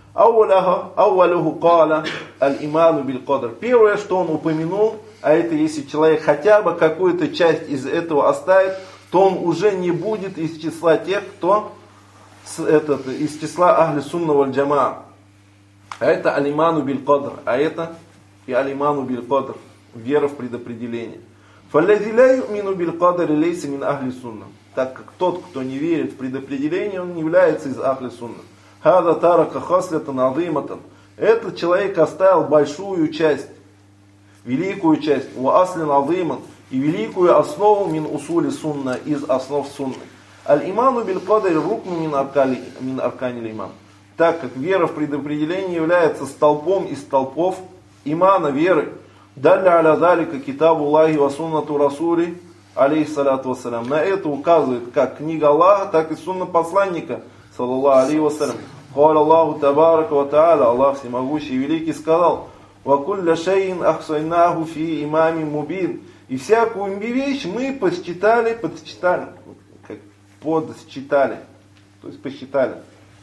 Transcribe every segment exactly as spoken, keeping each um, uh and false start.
Ауалюху каля аль-иману биль кадр. Первое, что он упомянул, а это если человек хотя бы какую-то часть из этого оставит, то он уже не будет из числа тех, кто этот, из числа ахли сунна валь джамаа. А это алиману биль кадр, а это и алиману биль кадр, вера в предопределение. Фаллази ла ю'мину биль кадри лейса мин ахли сунна. Так как тот, кто не верит в предопределение, он не является из ахли сунна. Хада тарака хаслятан азиматан. Этот человек оставил большую часть, великую часть, ва аслин азиман, и великую основу мин усули сунна, из основ сунны. Аль-иману биль кадри рукну мин арканил иман. Так как вера в предопределение является столпом из столпов имана, веры. Далля аля залика китабу Аллахи ва суннату расули, алейхиссалату вассалям. На это указывает как книга Аллаха, так и сунна посланника, саллаллаху алейхи вассалям. Каля Аллаху табарака ва тааля, Аллах всемогущий и великий сказал: «Ва кулля шейин ахсайнаху фи имами мубин». И всякую вещь мы посчитали, подсчитали, как подсчитали, то есть посчитали.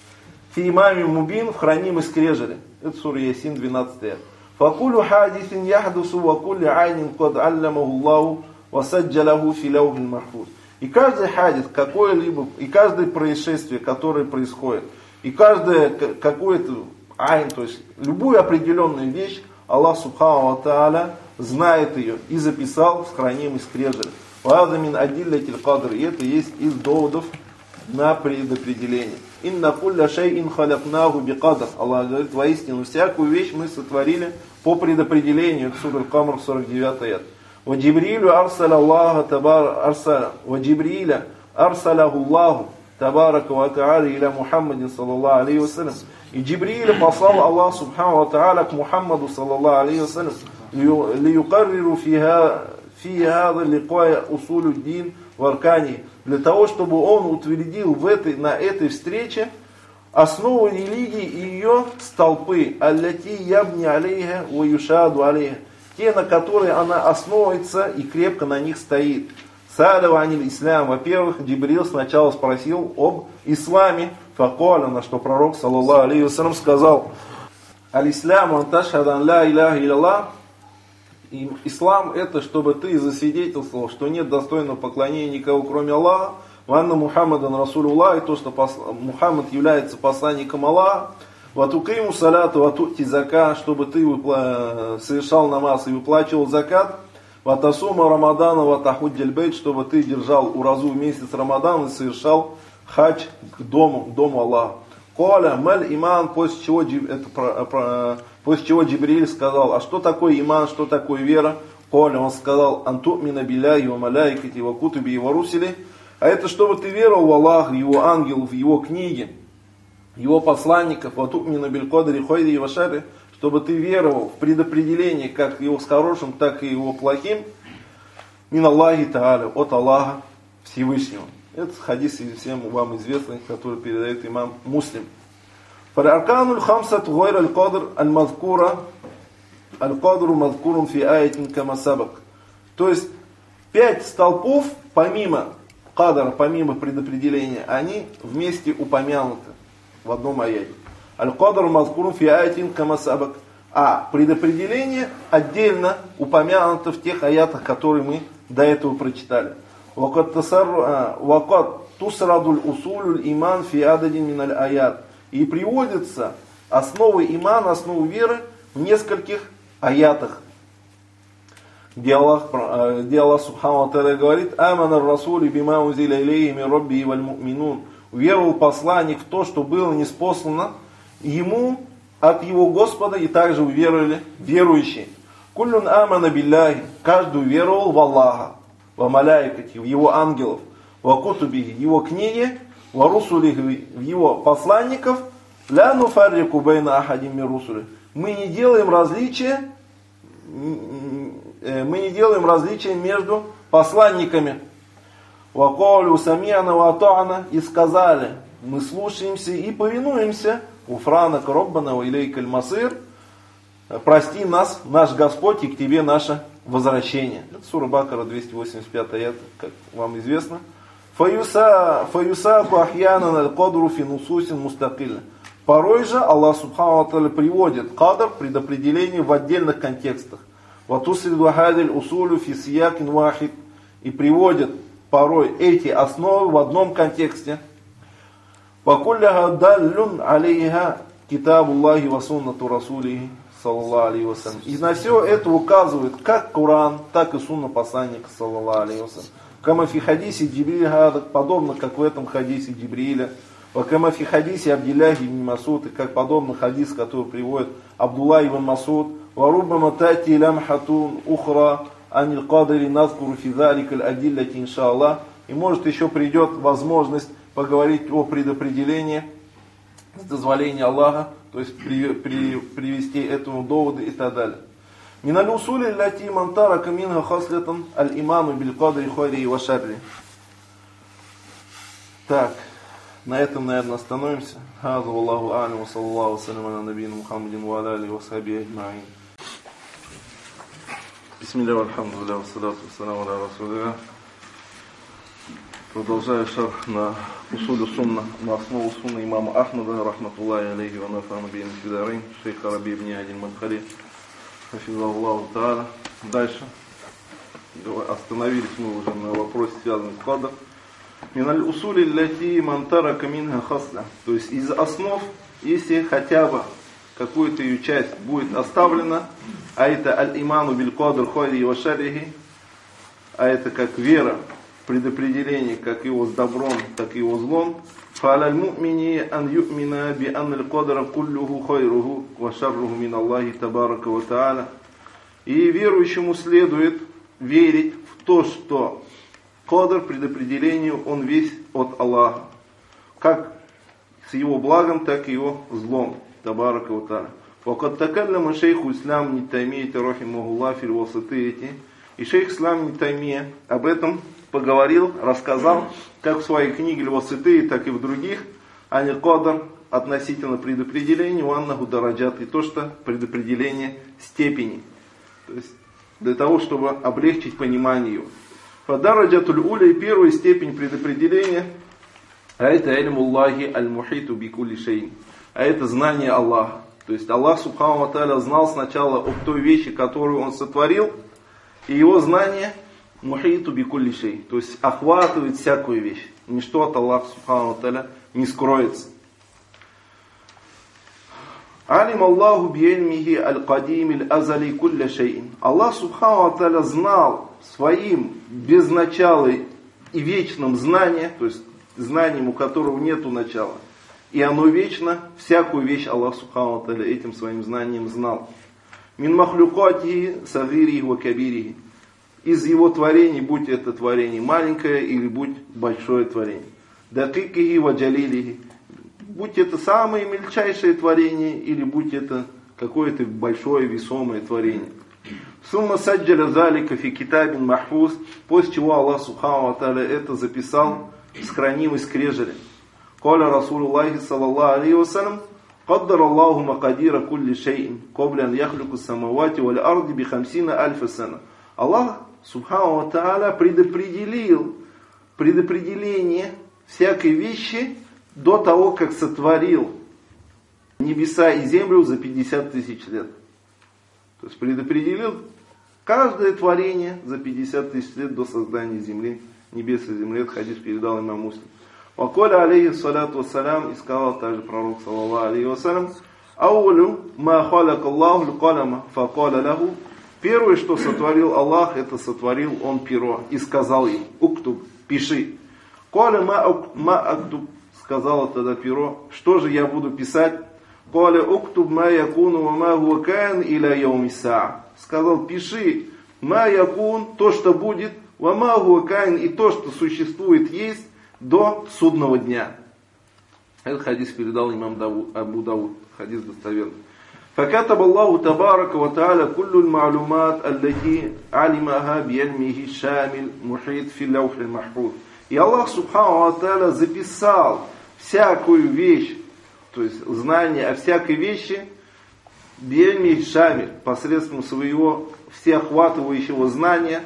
Фи имами мубин, в хранимой скрежере. Это сура Ясин, двенадцатый аят. Факулю хадисин яхдусу ва кулли айнин кад аллямаху Аллаху ва саджалаху фи лаухил махфуз. И каждый хадис, какое-либо, и каждое происшествие, которое происходит, и каждое какое-то айн, то есть любую определенную вещь, Аллах субхану ва тааля знает ее и записал в хранимый скрежет. Вазамин адиллятиль кадр. И это есть из доводов на предопределение. Инна кулля шейин халякнаху би кадр. Аллах говорит: воистину всякую вещь мы сотворили по предопределению. Сура Аль-Камр, сорок девятый аят. Ва Джибрилю арсаля Аллаха табар арсаля. Ва Джибриля арсаляху Аллаху табарака ва тааля иля Мухаммадин саллаллаху алейхи вассалям. И Джибриля послал Аллах субхану ва тааля к Мухаммаду саллаллаху алейхи вассалям. Лиюкарриру фи хада ликая усулю дин варкани. Для того, чтобы он утвердил в этой, на этой встрече основу религии и ее столпы. Аллати ябни алейха ва юшаду алейха. Те, на которые она основывается и крепко на них стоит. Са'аля аниль ислам. Во-первых, Джибрил сначала спросил об исламе. Факаля, на что пророк саллаллаху алейхи вассалям сказал: аль-ислам ан ташхадан ла иляха илляллах. И ислам это, чтобы ты засвидетельствовал, что нет достойного поклонения никого, кроме Аллаха, ванна Мухаммадан Расулуллах, и то, что посл... Мухаммад является посланником Аллаха, ватукиму салату ватути зака, чтобы ты выпла... совершал намаз и выплачивал закат, ватасума Рамадана ватахуджаль бейт, чтобы ты держал уразу в месяц Рамадан и совершал хадж к дому, к дому Аллаха. Коля, маль иман, после чего, это, про, про, после чего Джибриль сказал: а что такое иман, что такое вера? Коля, он сказал: антумина билляхи ва маляикати ва кутуби ва русили. А это чтобы ты веровал в Аллаха, в его ангелов, в его книги, его посланников, ва тумина биль кадри хайри ва шарри, чтобы ты веровал в предопределение, как его с хорошим, так и его плохим, мин Аллахи тааля, от Аллаха Всевышнего. Это хадис всем вам известный, который передает имам Муслим. Фараркануль хамсат гойр аль-кадр аль-мазкура аль-кадру мазкурун фи аятин кама сабак. То есть пять столпов помимо кадра, помимо предопределения, они вместе упомянуты в одном аяте. Аль-кадру мазкурун фи аятин кама сабак. А предопределение отдельно упомянуто в тех аятах, которые мы до этого прочитали. Вакат тусрадуль усулюль иман фи ададин миналь аят. И приводится основы имана, основы веры в нескольких аятах. Где Аллах, где Аллах субхану ва тааля говорит: амана расули бима узиля илейхи мин рабби валь му'минун. Уверовал посланник в то, что было ниспослано ему от его Господа, и также уверовали верующие. Куллюн амана билляхи. Каждый уверовал в Аллаха, ва маляикати, в его ангелов, ва кутубихи, в его книги, ва русулихи, в его посланников, ля нуфаррику байна ахадим мин русули. Мы не делаем различия, мы не делаем различия между посланниками. Ва калю сами'на ва атa'на, и сказали: мы слушаемся и повинуемся. Уфранак роббана ва илейкаль масир. Прости нас, наш Господь, и к тебе наше возвращение. Это сура Бакара, двести восемьдесят пятый аят, как вам известно. Фаюса фаюсаку ахьяна аль-кадру фи нусусин мустакилля. Порой же Аллах Субхану ва Тааля приводит кадр, предопределение в отдельных контекстах. وَتُسْرِدُ هَذِي الْأُصُولُ فِي سِيَاقٍ وَاحِدٍ. И приводит порой эти основы в одном контексте. وَكُلَّهَا دَلٌّ عَلَيْهَا كِتَابُ اللَّهِ وَسُنَّةُ رَسُولِهِ саллаллаху алейхи вассалям. И на все это указывает как Коран, так и сунна посланника саллаллаху алейхи вассалям. Кама фи хадисе Джибриля, подобно как в этом хадисе Джибриля. Кама фи хадисе Абдилляхи ибн Масуд, и как подобно хадис, который приводит Абдулла ибн Масуд. Варуббама тати лямхатун ухра анил кадари назкуру фи залика аль-адиллати иншааллах. И может еще придет возможность поговорить о предопределении с дозволения Аллаха, то есть при, при, привести этому доводы и так далее. Миналь усули лати мантара каминха хаслятан аль-иману биль кадри хайри ва шарри. Так, на этом, наверное, остановимся. Хаза валлаху а'лям, ва саллаллаху ва саллям аля набийна Мухаммадин ва аля алихи ва сахбихи аджмаин. Бисмилля, альхамдулилля, ва салату ва саламу аля расулилля. Продолжаю шарх на усулю сунна, на основу сунны имама Ахмада, рахматуллахи алейхи ва нафа'ана бихи фи дарайн, шейха Раби ибн Адин Мадхали, хафизаллаху та'аля. Дальше. Остановились мы уже на вопросе, связанном с кадр. Миналь усули лати мантара каминха хасля. То есть из основ, если хотя бы какую-то ее часть будет оставлена, а это аль-иману биль кадр хайри ва шаррихи, а это как вера, предопределение как его с добром, так и его злом. فَعَلَى الْمُؤْمِنِ أَنْ يُؤْمِنَ بِأَنَّ الْقَدْرَ كُلُّهُ خَيْرُهُ وَشَرُّهُ مِنَ اللَّهِ تَبَارَكَ وَتَعَالَى. И верующему следует верить в то, что кадр, предопределение, он весь от Аллаха. Как с его благом, так и его злом. Табарака ва тааля. وَقَدْ تَكَلَّمَ شَيْخُ الْإِسْلَامِ ابْنُ تَيْمِيَّةَ رَحِمَهُ اللَّهُ فِي الْوَاسِطِيَّةِ. И шейх Ислам ибн Таймия об этом поговорил, рассказал, как в своей книге Аль-Васития, так и в других, ани кадр относительно предопределения, у аннаху дараджат, и то, что предопределение степени. То есть для того, чтобы облегчить понимание его. Фадараджатуль уля, и первая степень предопределения, а это ильмуллахи аль-мухиту бикулли шейн. А это знание Аллаха. То есть Аллах Субхану ва Тааля знал сначала об той вещи, которую Он сотворил, и его знание мухиту бикулли шей, то есть охватывает всякую вещь. Ничто от Аллаха Субхану ва Тааля не скроется. Алим Аллаху би'ильмихи аль-кадим аль-азали кулля шейин. Аллах Субхану ва Тааля знал своим безначалым и вечным знанием, то есть знанием, у которого нету начала, и оно вечно, всякую вещь Аллах Субхану ва Тааля этим своим знанием знал. Мин махлюкатихи сагирихи ва кабирихи. Из его творений, будь это творение маленькое или будь большое творение. Дакикихи ва джалилихи. Будь это самое мельчайшее творение или будь это какое-то большое весомое творение. Сумма саджаля залика фи китабин махфуз. После чего Аллах Субхану ва Тааля это записал в хранимой скрежере. Каля Расулуллахи саллаллаху алейхи вассалям. قدر الله مقادير كل شيء قبل أن يخلق السماوات والأرض بخمسين ألف سنة. Аллах Субхану ва Тааля предопределил предопределение всякой вещи до того, как сотворил небеса и землю за пятьдесят тысяч лет. То есть предопределил каждое творение за пятьдесят тысяч лет до создания земли, небес и земли. Этот хадис передал имам Муслим. Ваколя алейхи салату вассалям, и сказал также пророк саллаллаху алейхи вассалям, аулю ма халак Аллаху л-калама, факаля лаху. Первое, что сотворил Аллах, это сотворил Он перо. И сказал им, уктуб, пиши. Каля ма актуб, сказала тогда перо, что же я буду писать? Каля уктуб ма якуну ва ма хуа каин иля яуми саа. Сказал, пиши ма якун, то, что будет, ва ма хуа каин, и то, что существует, есть, до судного дня. Этот хадис передал имам Абу Дауд. Хадис достоверный. فكتب الله تبارك وتعالى كل المعلومات التي علمها بعلمه الشامل محيط في اللوح المحفوظ. И Аллах Субхану ва Тааля записал всякую вещь, то есть знание о всякой вещи, би'ильмихи шамиль, посредством своего всеохватывающего знания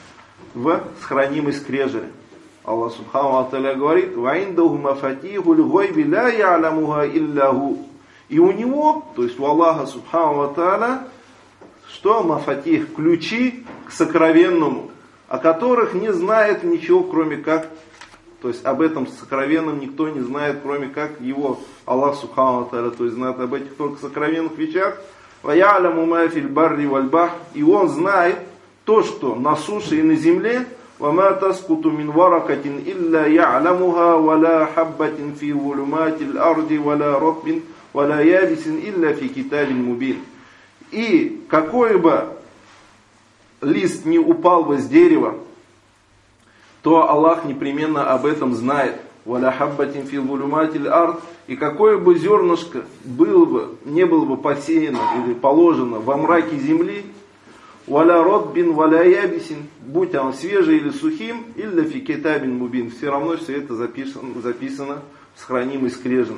в сохранимой скрежере. Аллах Субхану ва Тааля говорит: «Ва индаху мафатихуль гайби ла я'ламуха илля ху». И у него, то есть у Аллаха Субхану ва Тааля, что мафатих, ключи к сокровенному, о которых не знает ничего, кроме как, то есть об этом сокровенном никто не знает, кроме как его Аллах Субхану ва Тааля, то есть знает об этих только сокровенных вещах. وَيَعْلَمُ مَا فِي الْبَرِّ وَالْبَحْرِ. И он знает то, что на суше и на земле. وَمَا تَسْقُطُ مِنْ وَرَقَةٍ إِلَّا يَعْلَمُهَا وَلَا حَبَّةٍ فِي ظُلُمَاتِ الْأَرْضِ وَلَا رَطْبٍ وَلَا يَابِسٍ إِلَّا فِي كِتَابٍ مُبِينٍ. И какой бы лист не упал бы с дерева, то Аллах непременно об этом знает. وَلَا حَبَّةٍ فِي ظُلُمَاتِ الْأَرْضِ. И какое бы зернышко было бы, не было бы посеяно или положено во мраке земли, وَلَا رَطْبٍ وَلَا يَابِسٍ, будь он свежий или сухим, إِلَّا فِي كِتَابٍ مُبِينٍ, все равно все это записано, записано с хранимой скрежной.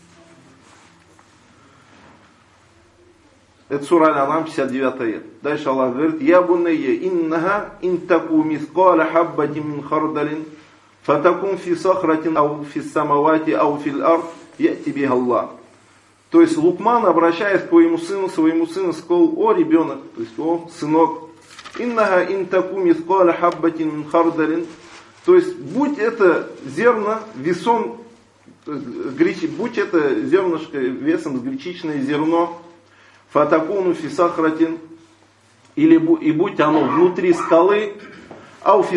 Это сура Аль-Ан'ам, пятьдесят девятый аят. Дальше Аллах говорит: «Я бунайя, иннаха интаку мискаля хаббати мин хардалин, фатакун фи сахратин, ау фи самавати, ау фил ард, яти биха Аллах». То есть Лукман, обращаясь к своему сыну, своему сыну сказал: «О ребенок», то есть о сынок, «Иннаха интаку мискаля хаббати мин хардалин», то есть будь это зерно весом, будь это зернышко весом с гречичное зерно, фатакуну фи сахратин, или и будь оно внутри скалы, ауфи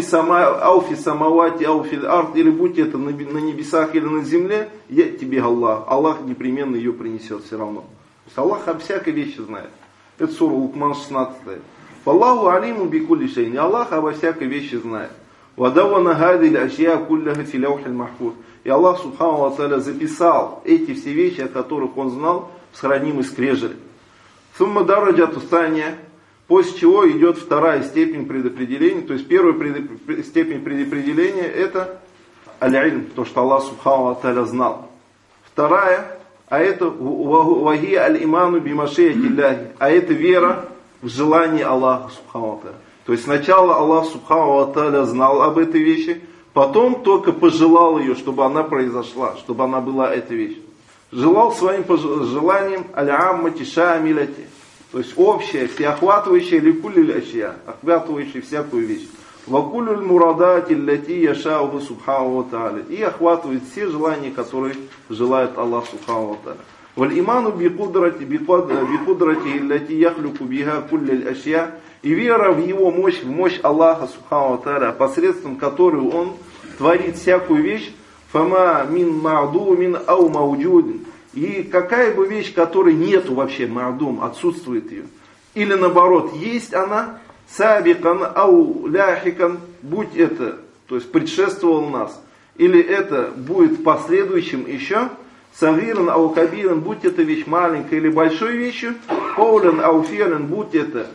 самавати, ауфи арт, или будь это на небесах или на земле, я тебе Аллах. Аллах непременно ее принесет все равно. То есть Аллах об всякой вещи знает. Это сура Лукман шестнадцать. Фаллаху алиму бикулли шейн. И Аллах обо всякой вещи знает. Вадавана гадиль ашья кулляха фи лаухиль махфуз. И Аллах Субхану ва Тааля записал эти все вещи, о которых он знал, в хранимой скрежере. Сумма дараджату стания, после чего идет вторая степень предопределения. То есть первая предоп... степень предопределения это аль-ильм, то, что Аллах Субхану ва Тааля знал. Вторая, а это вахи аль-иману бимашияти Аллахи, а это вера в желание Аллаха Субхану ва Тааля. То есть сначала Аллах Субхану ва Тааля знал об этой вещи, потом только пожелал ее, чтобы она произошла, чтобы она была эта вещь. Желал своим желанием аль-аммати шамилати, то есть общее, всеохватывающее ликулли ашья, охватывающее всякую вещь. Вакулюль мурадати лати яшауху Субхану ва Тааля, и охватывает все желания, которые желает Аллах Субхану ва Тааля. Валь иману бикудрати бикудрати лати яхлюку биха куллиль ашья, и вера в его мощь, в мощь Аллаха Субхану ва Тааля, посредством которой он творит всякую вещь. Фама мин ма'думин ау мауджудин. И какая бы вещь, которой нету вообще ма'дум, отсутствует ее. Или наоборот, есть она, сабикан ау ляхикан, будь это, то есть предшествовал нас, или это будет последующим еще, сагиран ау кабиран, будь это вещь маленькой или большой вещью, коулен ау фиален, будь это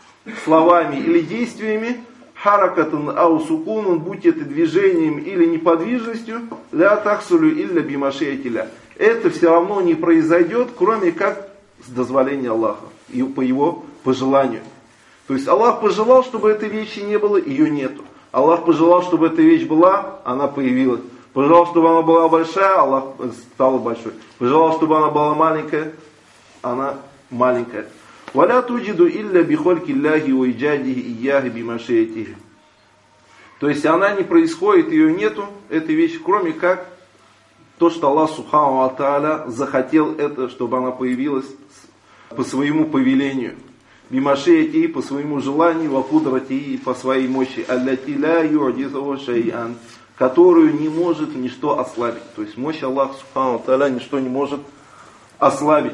словами или действиями, харакатан ау сукунун, будь это движением или неподвижностью, ля тахсулю илля бимашиятиля. Это все равно не произойдет, кроме как с дозволения Аллаха и по его пожеланию. То есть Аллах пожелал, чтобы этой вещи не было, ее нету. Аллах пожелал, чтобы эта вещь была, она появилась. Пожелал, чтобы она была большая, Аллах стала большой. Пожелал, чтобы она была маленькая, она маленькая. وَلَا تُجِدُ إِلَّا بِخَلْقِ اللَّهِ وَإِجَادِهِ إِيَّاهِ بِمَشِيَّتِهِ. То есть она не происходит, ее нету, этой вещи, кроме как то, что Аллах Субхану ва Тааля захотел это, чтобы она появилась по своему повелению. Бимашиятихи, по своему желанию, ва кудратихи, по своей мощи. Аллати ла ю'джизуху шай'ан, которую не может ничто ослабить. То есть мощь Аллаха Субхану ва Тааля ничто не может ослабить.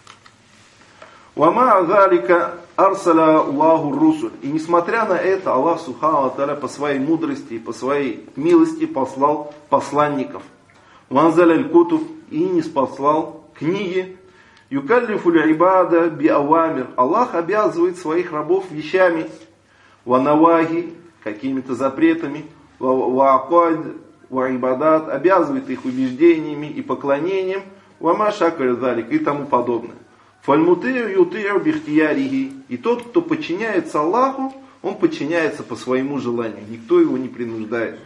وَمَعَ ذَلِكَ أَرْسَلَ اللَّهُ الرُّسُلَ. И несмотря на это, Аллах Субхану ва Тааля по своей мудрости и по своей милости послал посланников. وَأَنزَلَ الْكُتُبَ, и ниспослал книги. يُكَلِّفُ الْعِبَادَ بِأَوَامِرِ. Аллах обязывает своих рабов вещами. وَنَوَاهِ, какими-то запретами. وَعَقَائِدْ وَعِبَادَات, обязывает их убеждениями и поклонением. وَمَا شَكَرَ ذَلِكَ, и тому подобное. Фальмутею ютею бихтиярихи. И тот, кто подчиняется Аллаху, он подчиняется по своему желанию. Никто его не принуждает.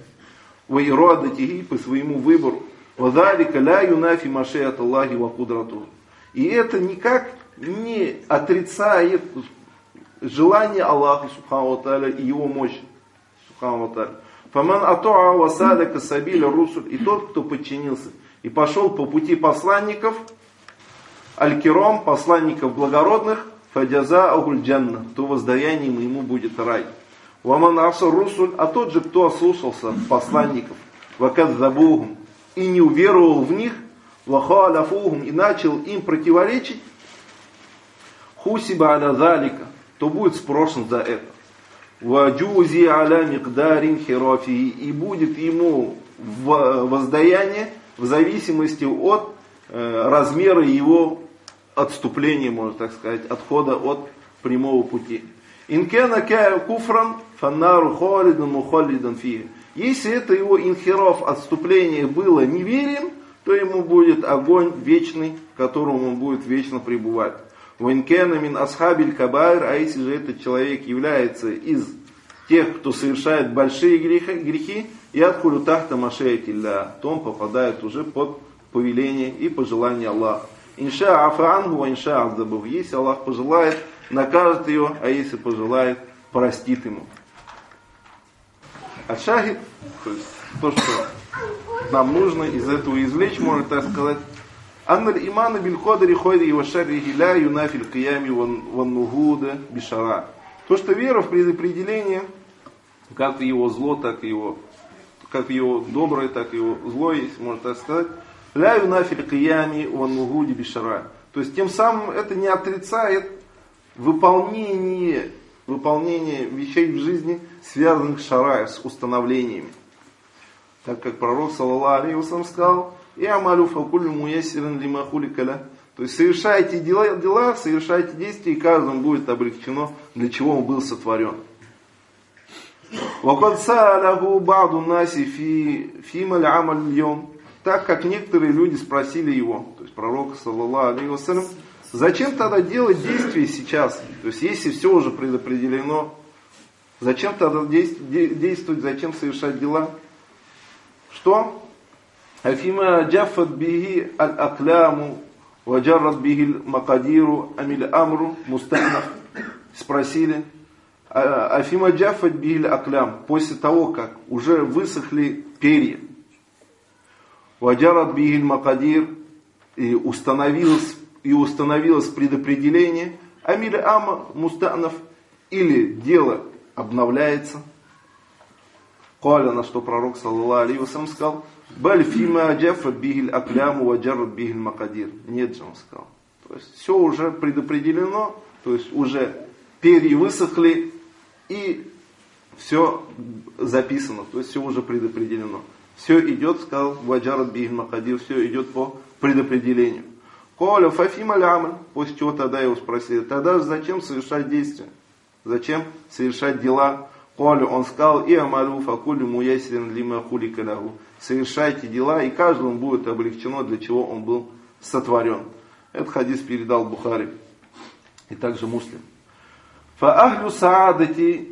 Ваирадатихи, по своему выбору. Вадалика ля юнафи машеят Аллахи ва кудрату. И это никак не отрицает желание Аллаха Субхану ва Тааля и его мощь. Субхану ва Тааля. Фаман атуа ва садака сабиля русуль. И тот, кто подчинился и пошел по пути посланников, аль-кирам, посланников благородных, фаджаза агуль-джанна, то воздаянием ему будет рай. Ваман асар русуль, а тот же, кто ослушался посланников, вакадзабухум, и не уверовал в них, вахаляфухум, и начал им противоречить, хусиба аля залика, то будет спрошен за это. Ваджузи аля микдарин хирафи, и будет ему воздаяние в зависимости от э, размера его отступления, можно так сказать, отхода от прямого пути. Инкена кая куфран фаннару холидан мухолидан фи. Если это его инхираф, отступление было неверием, то ему будет огонь вечный, в котором он будет вечно пребывать. Винкена мин асхабиль кабайр, а если же этот человек является из тех, кто совершает большие грехи, грехи и откулю тахта машеятилля, то он попадает уже под повеление и пожелание Аллаха. Инша афангу, инша азабув. Если Аллах пожелает, накажет его, а если пожелает, простит ему. А шахид, то есть то, что нам нужно из этого извлечь, можно так сказать, анналь имана биль кодари хойри ва шаррихи ля юнафиль киями ван нугуда бишара. То, что вера в предопределение, как его зло, так и его, как его доброе, так и его зло, если можно так сказать, ля юнафиль киями ван нугуди бишара. То есть тем самым это не отрицает выполнение, выполнение вещей в жизни, связанных с шарай, с установлениями. Так как пророк саллаллаху алейхи ва саллям сказал: «И амалю факулю муяссирин лима хуликаля». То есть совершайте дела, дела, совершайте действия, и каждому будет облегчено, для чего он был сотворен. «Вакад са'аляху ба'ду наси фималь амаль льем». Так как некоторые люди спросили его, то есть пророк саллаллаху алейхи ва саллям, зачем тогда делать действия сейчас? То есть если все уже предопределено, зачем тогда действовать, зачем совершать дела? Что? Афима джафат бихи аль-акляму ваджаррат бихи макадиру амиль амру мустанаф. Спросили. Афима джафат бихи аль-аклям. После того, как уже высохли перья. Ваджаррат бихи макадир. И установилось, и установилось предопределение. Амиль амр мустанаф. Или дело обновляется. Каля, на что пророк саллаллаху алейхи ва саллям сказал: «Баль фима джафат бихиль акляму ва джаррат бихиль макадир». Нет же, он сказал. То есть все уже предопределено, то есть уже перья высохли и все записано, то есть все уже предопределено. Все идет, сказал, ва джаррат бихиль макадир, все идет по предопределению. Каля фафима лямаль, после чего тогда его спросили: тогда зачем совершать действия? Зачем совершать дела? Коля, он сказал: и амалю факулю муясирин лима хулика лаху. Совершайте дела, и каждому будет облегчено, для чего он был сотворен. Этот хадис передал Бухари и также Муслим. Фа ахлю саадати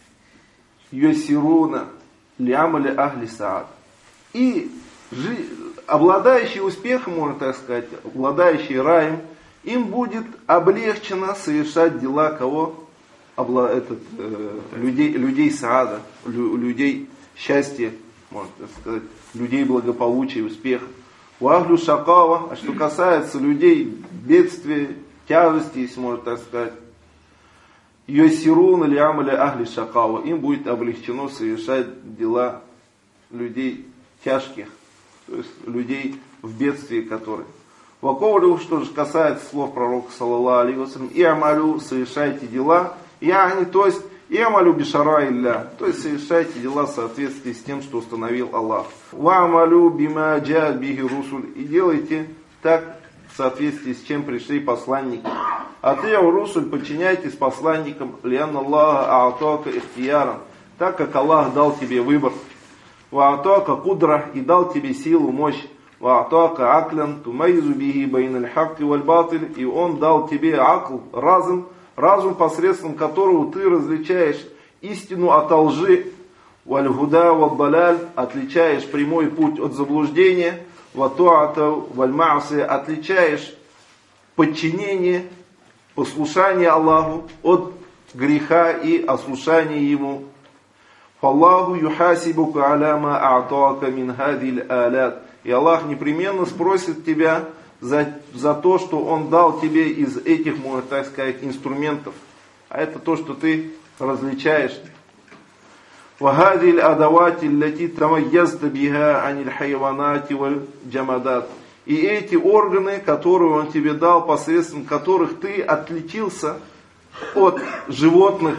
юсируна лиамали ахли саад. И обладающие успехом, можно так сказать, обладающие раем, им будет облегчено совершать дела кого? Этот, э, людей, людей саада, лю, людей счастья, можно так сказать, людей благополучия, успеха. Уахлю шакава, а что касается людей бедствия, тяжести, если можно так сказать, йосирун или амаля ахли шакава, им будет облегчено совершать дела людей тяжких, то есть людей в бедствии, которые. Ваковлю, что же касается слов пророка саллаллаху алейхи ва саллям, и амалю, совершайте дела. Я не, то есть, я молю бишара илля, то есть совершайте дела в соответствии с тем, что установил Аллах. Ва молю бима джаат бихи русуль, и делайте так в соответствии с чем пришли посланники. А ты, русуль, подчиняйтесь посланникам, лиан Аллаха аатака ихтияран, так как Аллах дал тебе выбор. Ва аатака кудра, и дал тебе силу, мощь. Ва аатака аклян, тумайзу бихи байн аль-хакки валь-батиль, и он дал тебе акл, разум, разум, посредством которого ты различаешь истину от лжи, валь-гуда валь-баляль, отличаешь прямой путь от заблуждения, ва-туата валь-ма'си, отличаешь подчинение, послушание Аллаху от греха и ослушание Ему. Фаллаху юхасибука аляма а'така мин хадил алят. И Аллах непременно спросит тебя за, за то, что Он дал тебе из этих, можно так сказать, инструментов. А это то, что ты различаешь. وهذه الأدوات التي تميزت بها عن الحيوانات والجمادات. И эти органы, которые Он тебе дал, посредством которых ты отличился от животных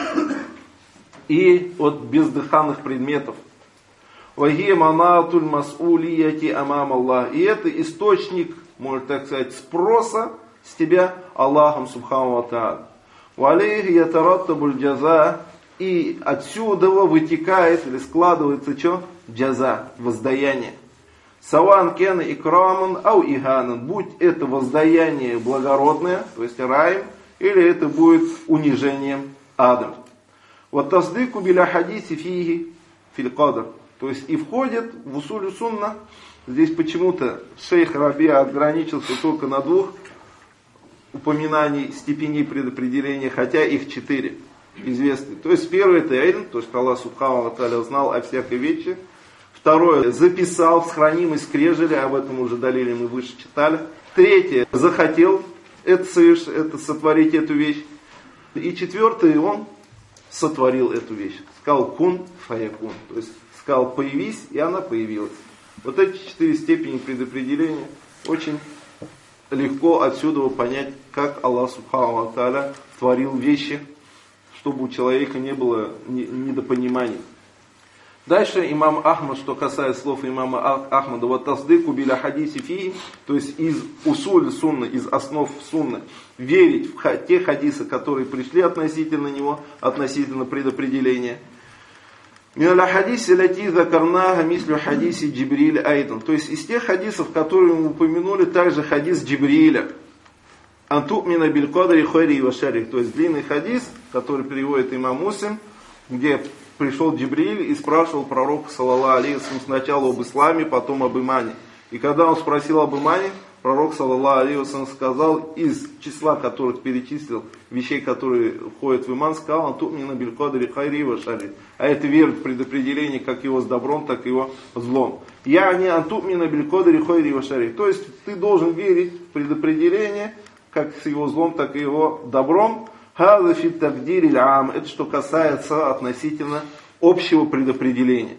и от бездыханных предметов. وهي مناط المسؤولية أمام الله. И это источник, можно так сказать, спроса с тебя Аллахом Субхану ва Тааля. وعليه يترتب الجزاء. И отсюда вытекает или складывается что? Джаза, воздаяние. Саван кена икраман ау иганан. Будь это воздаяние благородное, то есть раем, или это будет унижением адом. Вот таздыку биля хадиси фиги фил кадр. То есть и входит в усулю сунна. Здесь почему-то шейх Рабиа ограничился только на двух упоминаний степеней предопределения, хотя их четыре. Известный. То есть первый это ильм, то есть Аллах Субхану ва Тааля знал о всякой вещи. Второе, записал в хранимой скрежели, об этом уже далили мы выше читали. Третье, захотел это, это сотворить эту вещь. И четвертое, он сотворил эту вещь. Сказал кун фаякун. То есть сказал появись, и она появилась. Вот эти четыре степени предопределения очень легко отсюда понять, как Аллах Субхану ва Тааля творил вещи, чтобы у человека не было недопониманий. Дальше имам Ахмад, что касается слов имама Ахмада, вот таздыку биля хадиси фи, то есть из усуль сунны, из основ сунны, верить в те хадисы, которые пришли относительно него, относительно предопределения. Миналя хадиси лати закарнаха мислю хадиси Джибриля айдан. То есть из тех хадисов, которые мы упомянули, также хадис Джибриля. Анту'мина биль кадри хайри ва шарри. То есть длинный хадис, который переводит имам Муслим, где пришел Джибриль и спрашивал пророка, саллаллаху алейхи ва саллям, сначала об исламе, потом об имане. И когда он спросил об имане, пророк, саллаллаху алейхи ва саллям, сказал, из числа которых перечислил, вещей, которые входят в иман, сказал, анту'мина биль кадри хайри ва шарри. А это вера в предопределение как его с добром, так и его злом. Я не анту'мина биль кадри хайри ва шарри. То есть ты должен верить в предопределение, как с его злом, так и его добром. Это что касается относительно общего предопределения.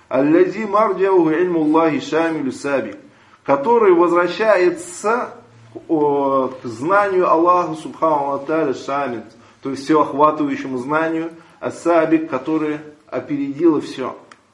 Который возвращается к знанию Аллаха Субхану ва Тааля шамиль, то есть всеохватывающему знанию, асабик, который опередило все.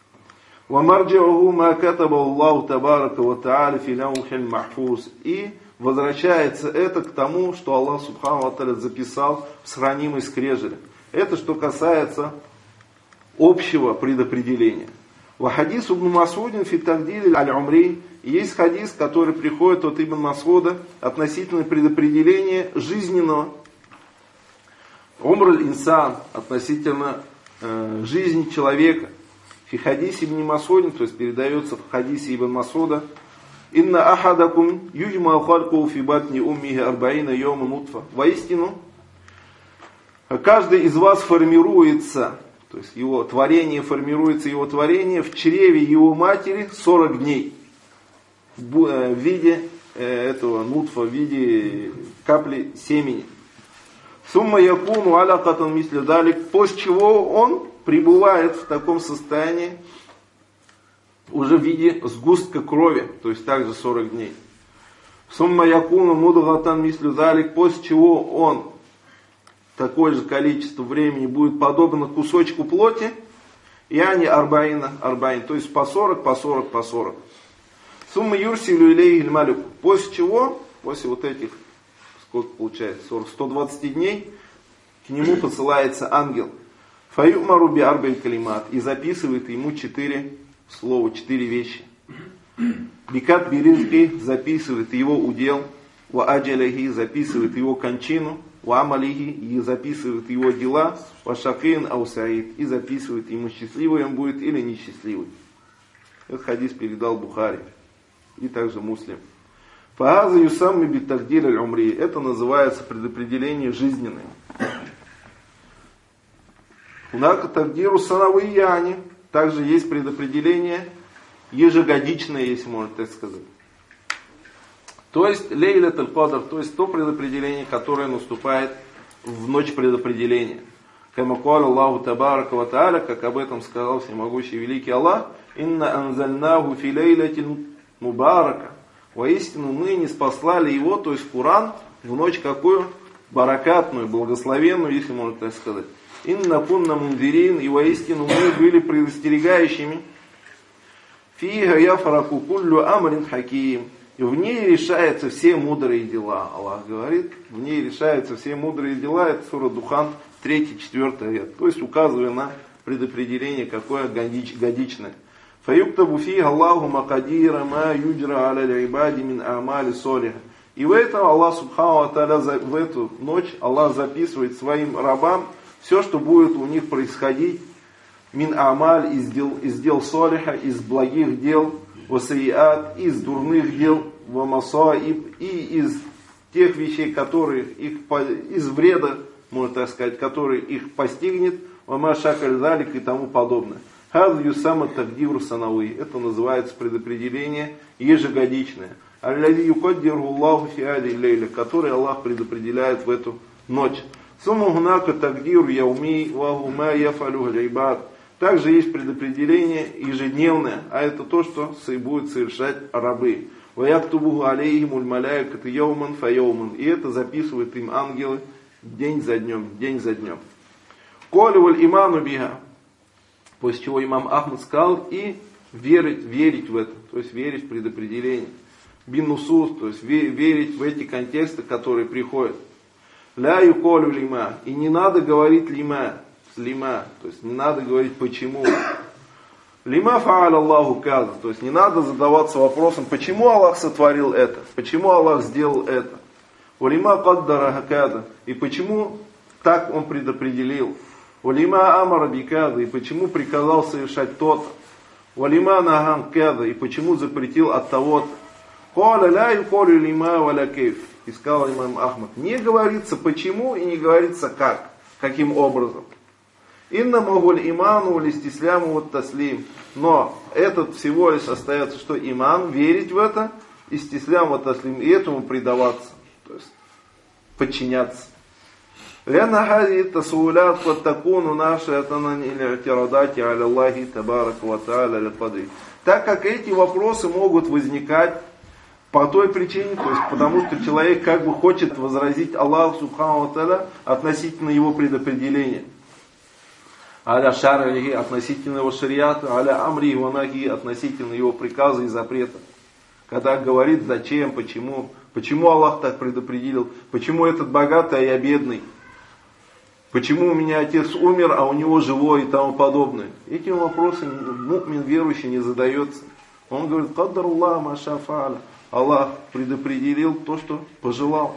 И возвращается это к тому, что Аллах Субхану ва Тааля записал в сохранимой скрежели. Это что касается общего предопределения. Ва хадис ибн Мас'удин фи тагдиль аль-умри. Есть хадис, который приходит от Ибн Мас'уда относительно предопределения жизненного. Умр аль-инсан, относительно э, жизни человека. Фи хадис ибн Мас'удин, то есть передается в хадисе Ибн Мас'уда. Инна ахадакум юджма халку фи батни уммихи арбаина йома нутфа. Воистину, каждый из вас формируется, то есть его творение формируется, его творение в чреве его матери сорок дней. В виде этого нутфа, в виде капли семени. Сумма якуну алякатан мисли далик, после чего он пребывает в таком состоянии, уже в виде сгустка крови, то есть также сорок дней. Сумма якуну мудгатан мислю далик, после чего он такое же количество времени будет подобно кусочку плоти, и они арбаина, арбаин, то есть по сорок, по сорок, по сорок. Сумма юрсилю илейхи малюк, после чего, после вот этих, сколько получается, сорок, сто двадцать дней, к нему посылается ангел. Фаюмару би арбаин калимат, и записывает ему четыре слово, четыре вещи. Бикат биризки, записывает его удел. Ва аджалихи, записывает его кончину. Ва амалихи, и записывает его дела. Ва шакин аусаид, и записывает ему, счастливый он будет или несчастливый. Этот хадис передал Бухари и также Муслим. Фааза юсамми битагдир аль-умри. Это называется предопределение жизненное. Унака тагдиру санавияни. Также есть предопределение ежегодичное, если можно так сказать. То есть лейлат аль-кадр, то есть то предопределение, которое наступает в ночь предопределения. Кама каля Аллаху табарака ва тааля, как об этом сказал всемогущий великий Аллах: инна анзальнаху фи лейлатин мубарака. Воистину мы не спаслали его, то есть Куран, в ночь какую? Баракатную, благословенную, если можно так сказать. Инна кунна мунзирин, и воистину мы были предостерегающими. Фига яфараку куллю амрин хаким. И в ней решаются все мудрые дела. Аллах говорит, в ней решаются все мудрые дела. Это сура Духан, третий, четвертый аят. То есть указывая на предопределение, какое годичное. Фаюктабу фига Аллаху макадира ма юджра аля ибади мин амали солиха. И в этом Аллах Субхану ва Тааля, в эту ночь Аллах записывает своим рабам все, что будет у них происходить. Мин амаль, из дел, из дел солиха, из благих дел. Васаиат, из дурных дел. Вамасаиб, и из тех вещей, которые их, из вреда, можно так сказать, который их постигнет. Вамашакаль залик и тому подобное. Хаз юсама тагдиру санауи. Это называется предопределение ежегодичное. Аллади юкаддиру Аллаху фи ади лейля, который Аллах предопределяет в эту ночь. Сумма гунака тагдиру яуми ваху ма яфалю галибад. Также есть предопределение ежедневное, а это то, что будут совершать рабы. Ваяктубуху алейхимуль маляйкат яуман фа яуман. И это записывают им ангелы день за днем, день за днем. Колеваль иману биха. После чего имам Ахмад сказал, и верить, верить в это, то есть верить в предопределение. Бинусус, то есть верить в эти контексты, которые приходят. Ля юколю лима. И не надо говорить лима. Лима, то есть не надо говорить почему. Лима фа'аля Аллаху каза, то есть не надо задаваться вопросом, почему Аллах сотворил это, почему Аллах сделал это. Улима каддара хакада, и почему так Он предопределил. Улима амара бикада, и почему приказал совершать то-то. Улима наган када, и почему запретил от того-то. Коля ля юколю лима валя кейф, и сказал имам Ахмад, не говорится почему и не говорится как, каким образом. Инна могуль иману листисляму вот таслим. Но этот всего лишь остается, что иман, верить в это, истислям вот таслим, и этому предаваться, то есть подчиняться. Ляна хази тасулят подтакуну наши атанани или тирадати аля Аллахи табарак ва тааля ля кадри. Так как эти вопросы могут возникать по той причине, то есть потому что человек как бы хочет возразить Аллаху Субхану ва Тааля относительно его предопределения. Аля шарахи относительно его шариата, аля амри ванаги относительно его приказа и запрета. Когда говорит зачем, почему, почему Аллах так предопределил, почему этот богатый, а я бедный, почему у меня отец умер, а у него живой и тому подобное. Этим вопросом му'мин верующий не задается. Он говорит, каддар Аллах маша фааля. Аллах предопределил то, что пожелал.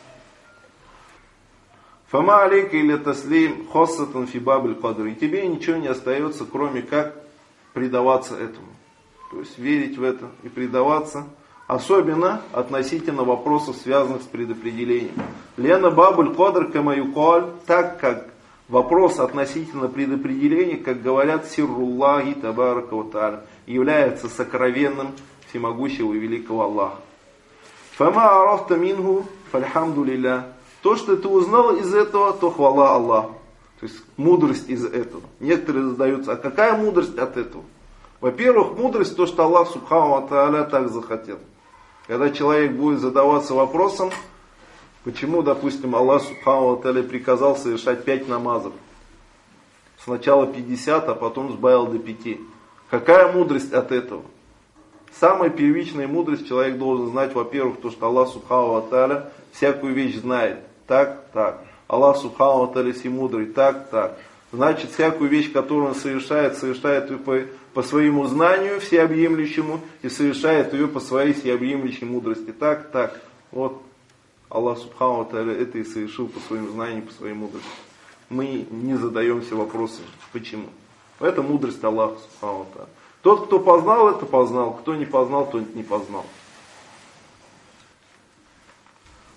Фама алейка или таслим хоссатан фи бабль кадр. И тебе ничего не остается, кроме как предаваться этому. То есть верить в это и предаваться. Особенно относительно вопросов, связанных с предопределением. Лена бабль кадр камаюкаль. Так как вопрос относительно предопределения, как говорят, сирруллахи табарака ва тааля, является сокровенным всемогущего и великого Аллаха. Фама арафта минху фальхамду лилля. То, что ты узнал из этого, то хвала Аллаху. То есть мудрость из этого. Некоторые задаются, а какая мудрость от этого? Во-первых, мудрость то, что Аллах Субхану ва Тааля так захотел. Когда человек будет задаваться вопросом, почему, допустим, Аллах Субхану ва Тааля приказал совершать пять намазов. Сначала пятьдесят, а потом сбавил до пяти. Какая мудрость от этого? Самая первичная мудрость человек должен знать, во-первых, то, что Аллах Субхану ва Тааля всякую вещь знает. Так, так. Аллах Субхану ва Тааля всемудрый. Так, так. Значит, всякую вещь, которую он совершает, совершает ее по, по своему знанию всеобъемлющему и совершает ее по своей всеобъемлющей мудрости. Так, так. Вот Аллах Субхану ва Тааля это и совершил по своему знанию, по своей мудрости. Мы не задаемся вопросом, почему. Это мудрость Аллаха Субхану ва Тааля. Тот, кто познал это, познал. Кто не познал, тот не познал.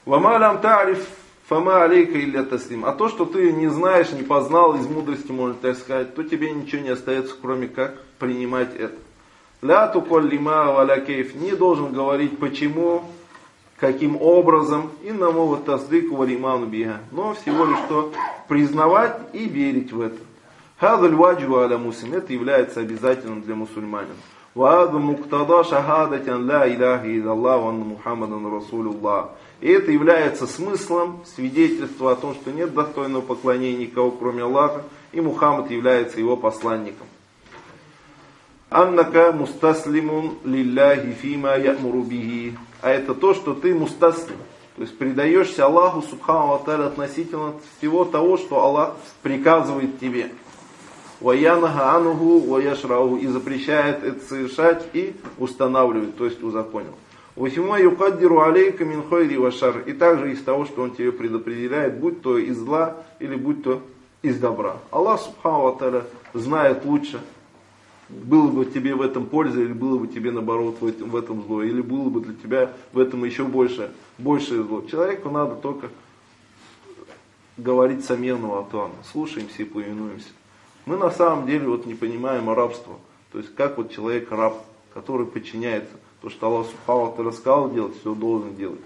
«Вама лям та'риф, фама алейка илля таслим». А то, что ты не знаешь, не познал из мудрости, можно так сказать, то тебе ничего не остается, кроме как принимать это. «Ля туколь лима валя кейф». Не должен говорить почему, каким образом, иннаму ва тасдику ва лиману биха. Но всего лишь что признавать и верить в это. «Хадаль ваджу аля муслим». Это является обязательным для мусульманина. «Вааду муктада шахадатян ла иляха илlallah ва анна Мухаммадан расулуллах». И это является смыслом свидетельства о том, что нет достойного поклонения никого, кроме Аллаха, и Мухаммад является его посланником. «Аннака мустаслимун лилляхи фима я'муру бихи». А это то, что ты мустаслим, то есть предаешься Аллаху субхану ва тааля относительно всего того, что Аллах приказывает тебе. «Ваянаха ануху ваяшрауху». И запрещает это совершать и устанавливает, то есть узаконил. «Васима юкаддиру алейка мин хойри вашар». И также из того, что он тебе предопределяет, будь то из зла или будь то из добра. Аллах субхану ва тааля знает лучше, было бы тебе в этом польза, или было бы тебе наоборот в этом, в этом зло, или было бы для тебя в этом еще больше, большее зло. Человеку надо только говорить самирного атуана. Слушаемся и повинуемся. Мы на самом деле вот не понимаем рабство. То есть как вот человек раб, который подчиняется. То, что Аллах субхану ва тааля сказал делать, все должен делать.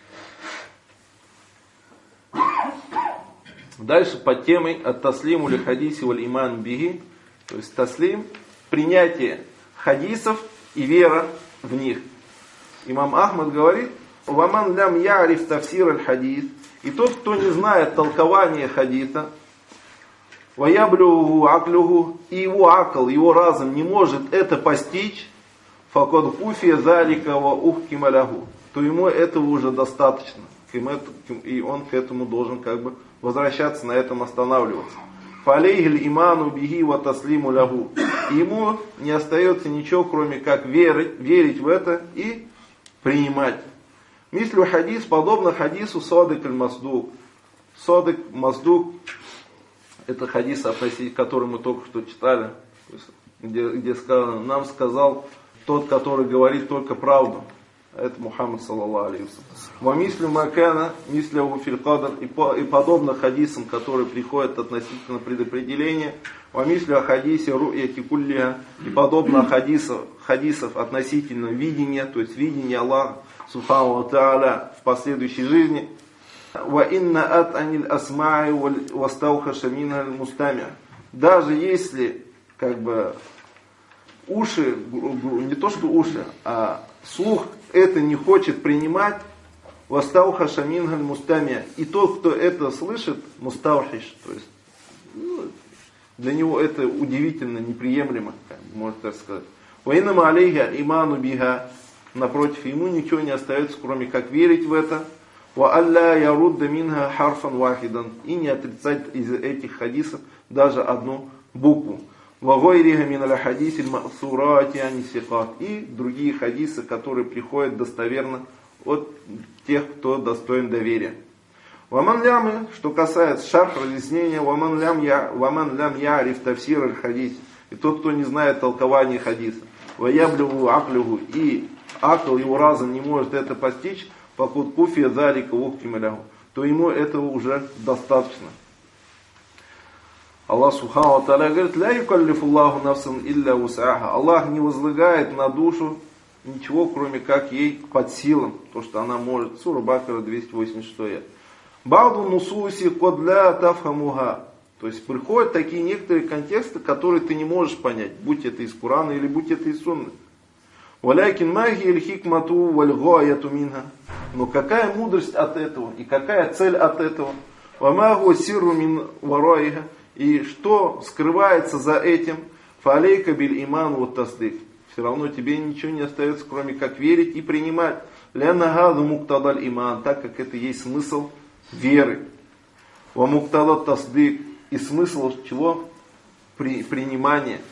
Дальше под темой «Ат-таслиму ли хадиси валь иман биги». То есть таслим, принятие хадисов и вера в них. Имам Ахмад говорит: «Ваман лям яриф тафсир аль-хадис». И тот, кто не знает толкования хадиса, «Ваyaблюгу аклюгу», и его акл, его разум не может это постичь, «Факод куфия залика ва ухкима лягу», то ему этого уже достаточно. И он к этому должен как бы возвращаться, на этом останавливаться. «Фалейхиль иману биги ва таслиму лягу». Ему не остается ничего, кроме как верить, верить в это и принимать. Мислю хадис, подобно хадису садык аль-маздук. Садык маздук, это хадис, который мы только что читали, где, где сказано: нам сказал тот, который говорит только правду. Это Мухаммад саллаллаху алейхи ва саллям. Ва мислю макана, мислю фил кадр, и подобно хадисам, которые приходят относительно предопределения. Ва мислю о хадисе ру'яти куллиха, и подобно хадисов, хадисов относительно видения, то есть видения Аллаха субхану ва тааля в последующей жизни. Ва инна ат аниль асма'i вастаухаша миналь мустами. Даже если как бы уши, не то что уши, а слух это не хочет принимать, вастаухаша миналь мустами, и тот, кто это слышит, мустаухиш, то есть ну, для него это удивительно неприемлемо, можно так сказать. Ва инна ма алейха иману биха, напротив, ему ничего не остается, кроме как верить в это. Ва алля ярудда минха харфан вахидан, и не отрицать из этих хадисов даже одну букву. Ва гайриха мин аль-хадисиль ма'сурати ани сикат, и другие хадисы, которые приходят достоверно от тех, кто достоин доверия. Ваман лям, что касается шарх, разъяснения, ваман лям я, ваман лям яриф тафсир аль-хадис, и тот, кто не знает толкования хадиса. Ва яблюгу аклюгу, и акл, его разум не может это постичь, покут куфия залика ухкима лягу, то ему этого уже достаточно. Аллах субхану ва тааля говорит: ля юкаллифу Аллаху нафсан илля вус'аха. Аллах не возлагает на душу ничего, кроме как ей под силам, то, что она может. Сура Бакара двести восемьдесят шесть. Бауду нусуси код ля тафхамуха. То есть приходят такие некоторые контексты, которые ты не можешь понять, будь это из Корана или будь это из Сунны. Валякин маги иль хикмату валь гаяту минха. Но какая мудрость от этого и какая цель от этого? Вамагу сирру мин вараиха. И что скрывается за этим? Фалейка биль иман вот тасдик. Все равно тебе ничего не остается, кроме как верить и принимать. Ляна гаду муктадаль иман, так как это есть смысл веры. Ва муктадат тасдик, и смысл чего? При, принимания.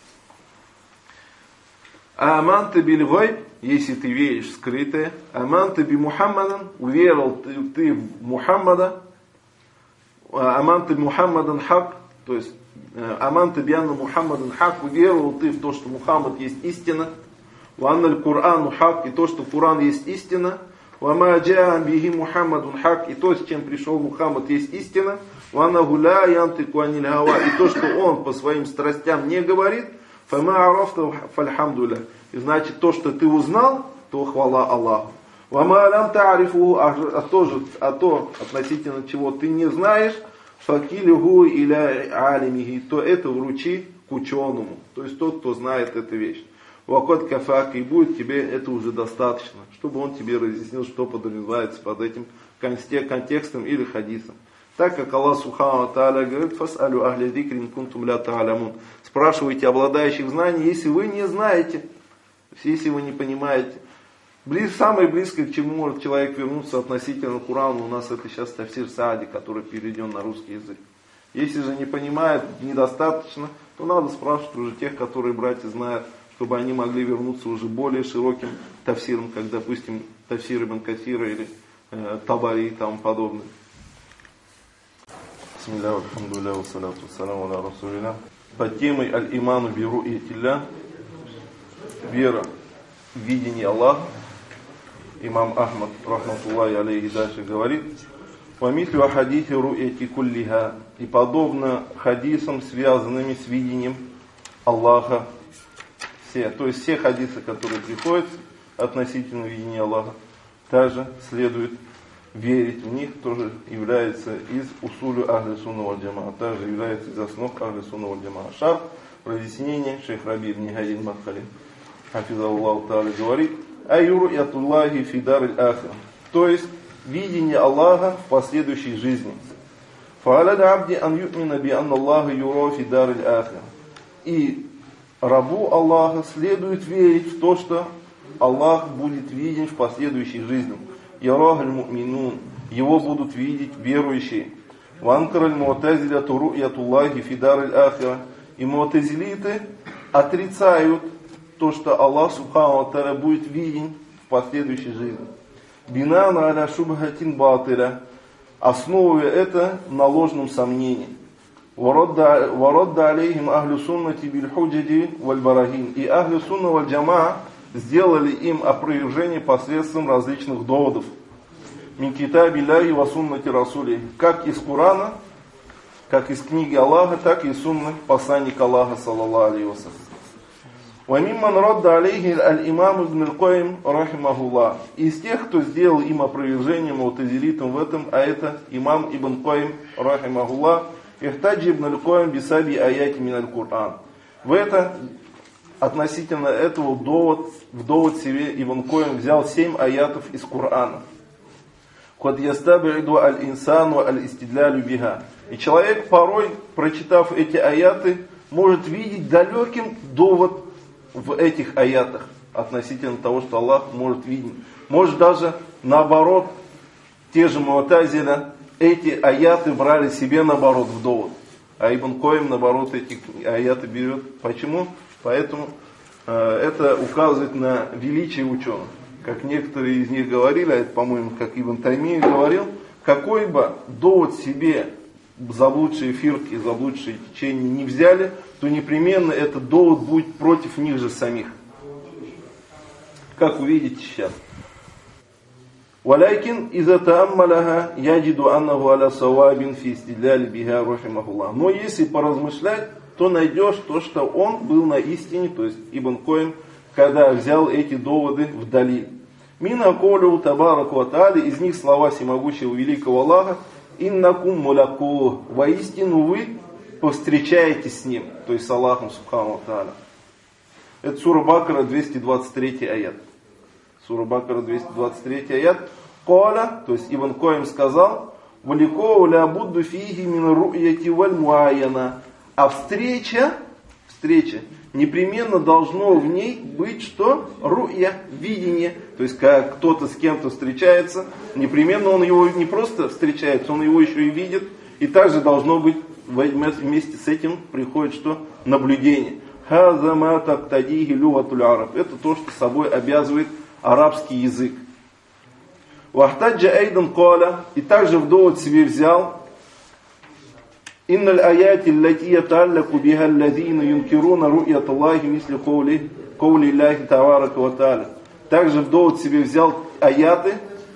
Аманта биль гайб, если ты веришь в скрытое. Аманта би Мухаммадан, уверовал ты, ты в Мухаммада. Аманта би Мухаммадан хак, то есть Аманта би анна Мухаммадан хак, уверовал ты в то, что Мухаммад есть истина. Ва анна аль-Курану хак, и то, что Куран есть истина. «Вама джаа бихи Мухаммадун хак», и то, с чем пришел Мухаммад, есть истина. «Вана гуля янтику аниль гава», и то, что он по своим страстям не говорит. «Фама арафта фальхамдуля», и значит, то, что ты узнал, то хвала Аллаху. «Вама алям таарифу», а то, а то, относительно чего ты не знаешь, «факилюху иля алимихи», то это вручи к ученому, то есть тот, кто знает эту вещь. «Вакот кафак», и будет тебе это уже достаточно, чтобы он тебе разъяснил, что подразумевается под этим контекстом или хадисом. Так как Аллах Субхану ва Тааля говорит: «Фас'алю ахля зикри ин кунтум ля та'алямун». Спрашивайте обладающих знаний, если вы не знаете, если вы не понимаете. Близ, самое близкое, к чему может человек вернуться относительно Корана, у нас это сейчас тафсир Саади, который переведен на русский язык. Если же не понимает, недостаточно, то надо спрашивать уже тех, которые братья знают, чтобы они могли вернуться уже более широким тафсиром, как, допустим, тафсир Ибн Касира или э, Табари и тому подобное. Бисмилляхи алхамдулиллахи вассалату вассаламу аля расулилля. Под темой аль-иману би ру'ятилля, вера в видение Аллаха, имам Ахмад, рахматуллахи алейхи, дальше говорит: «Вамислю ахадихи ру'яти куллиха», и подобно хадисам, связанными с видением Аллаха, все, то есть все хадисы, которые приходят относительно видения Аллаха, также следует верить в них, тоже является из усулю ахли сунна валь джамаа, также является из основ ахли сунна валь джамаа. Шарх, разъяснение, шейх Раби ибн Хади Мадхали, хафизаллаху та'аля, говорит: «Айюру ятуллахи фидар аль-ахир», то есть видение Аллаха в последующей жизни. «Фа'аля абди ан ю'мина би анна Аллаха юра фидар аль-ахир», и рабу Аллаха следует верить в то, что Аллах будет виден в последующей жизни. «Ярах аль-му'минун», его будут видеть верующие. «Ванкар аль-му'тазиляту ру'ятуллахи фидар аль-ахира», и му'тазилиты отрицают то, что Аллах Субхану ва Тааля будет виден в последующей жизни. «Бинан аля шубхатин батиля», основывая это на ложном сомнении. «Варадда алейхим ахлю суннати биль худжади валь барахин», и ахлю сунна валь джамаа сделали им опровержение посредством различных доводов. «Мин китабилляхи ва суннати расули», как из Корана, как из книги Аллаха, так и из сунны посланника Аллаха, саллаллаху алейхи ва саллям. «Ва мимман радда алейхи аль-имам ибн аль-Кайим рахимахуллах», из тех, кто сделал им опровержение му'тазилитам в этом, а это имам ибн Кайим рахимахуллах, «Ихтаджи ибн аль-Кайим бисаби аяти мин аль-Кур'ан». В это, относительно этого довод, в довод себе Ибн Кайим взял семь аятов из Корана. «Кад ястабиду аль-инсану аль-истидлялю биха». И человек порой, прочитав эти аяты, может видеть далеким довод в этих аятах относительно того, что Аллах может видеть. Может даже наоборот, те же му'тазиля эти аяты брали себе наоборот в довод. А Ибн Кайим наоборот эти аяты берет. Почему? Поэтому э, это указывает на величие ученых. Как некоторые из них говорили, а это, по-моему, как Ибн Таймия говорил, какой бы довод себе заблудшие фирки, заблудшие течения не взяли, то непременно этот довод будет против них же самих. Как увидите сейчас. «Валайкин иза тааммаляха яджиду аннаху аля савабин фи истидляли биха рахимахуллах». Но если поразмышлять, то найдешь то, что он был на истине, то есть Ибн Кайим, когда взял эти доводы в далиль. «Мина колю табараку ва тааля», из них слова всемогущего великого Аллаха: «Иннакум муляку», воистину вы повстречаетесь с ним, то есть с Аллахом Субхану ва Тааля. Это сура Бакара, двести двадцать третий аят. Сура Бакара, двести двадцать третий аят. «Коля», то есть Ибн Кайим сказал: «Валикоу ля будду фиги мин ру'яти валь муайяна». А встреча, встреча, непременно должно в ней быть что? Ру'я, видение. То есть, когда кто-то с кем-то встречается, непременно он его не просто встречается, он его еще и видит. И также должно быть, вместе с этим приходит что? Наблюдение. «Хаза ма тактадихи люгатуль араб». Это то, что собой обязывает арабский язык. «Вахтаджа айдан каля», и также в довод себе взял: «Инналь аяти лати яталляку биха аллазина юнкируна ру'ят Аллахи мисли каули каули Аллахи таварака ва тааля». Также в довод себе взял аяты,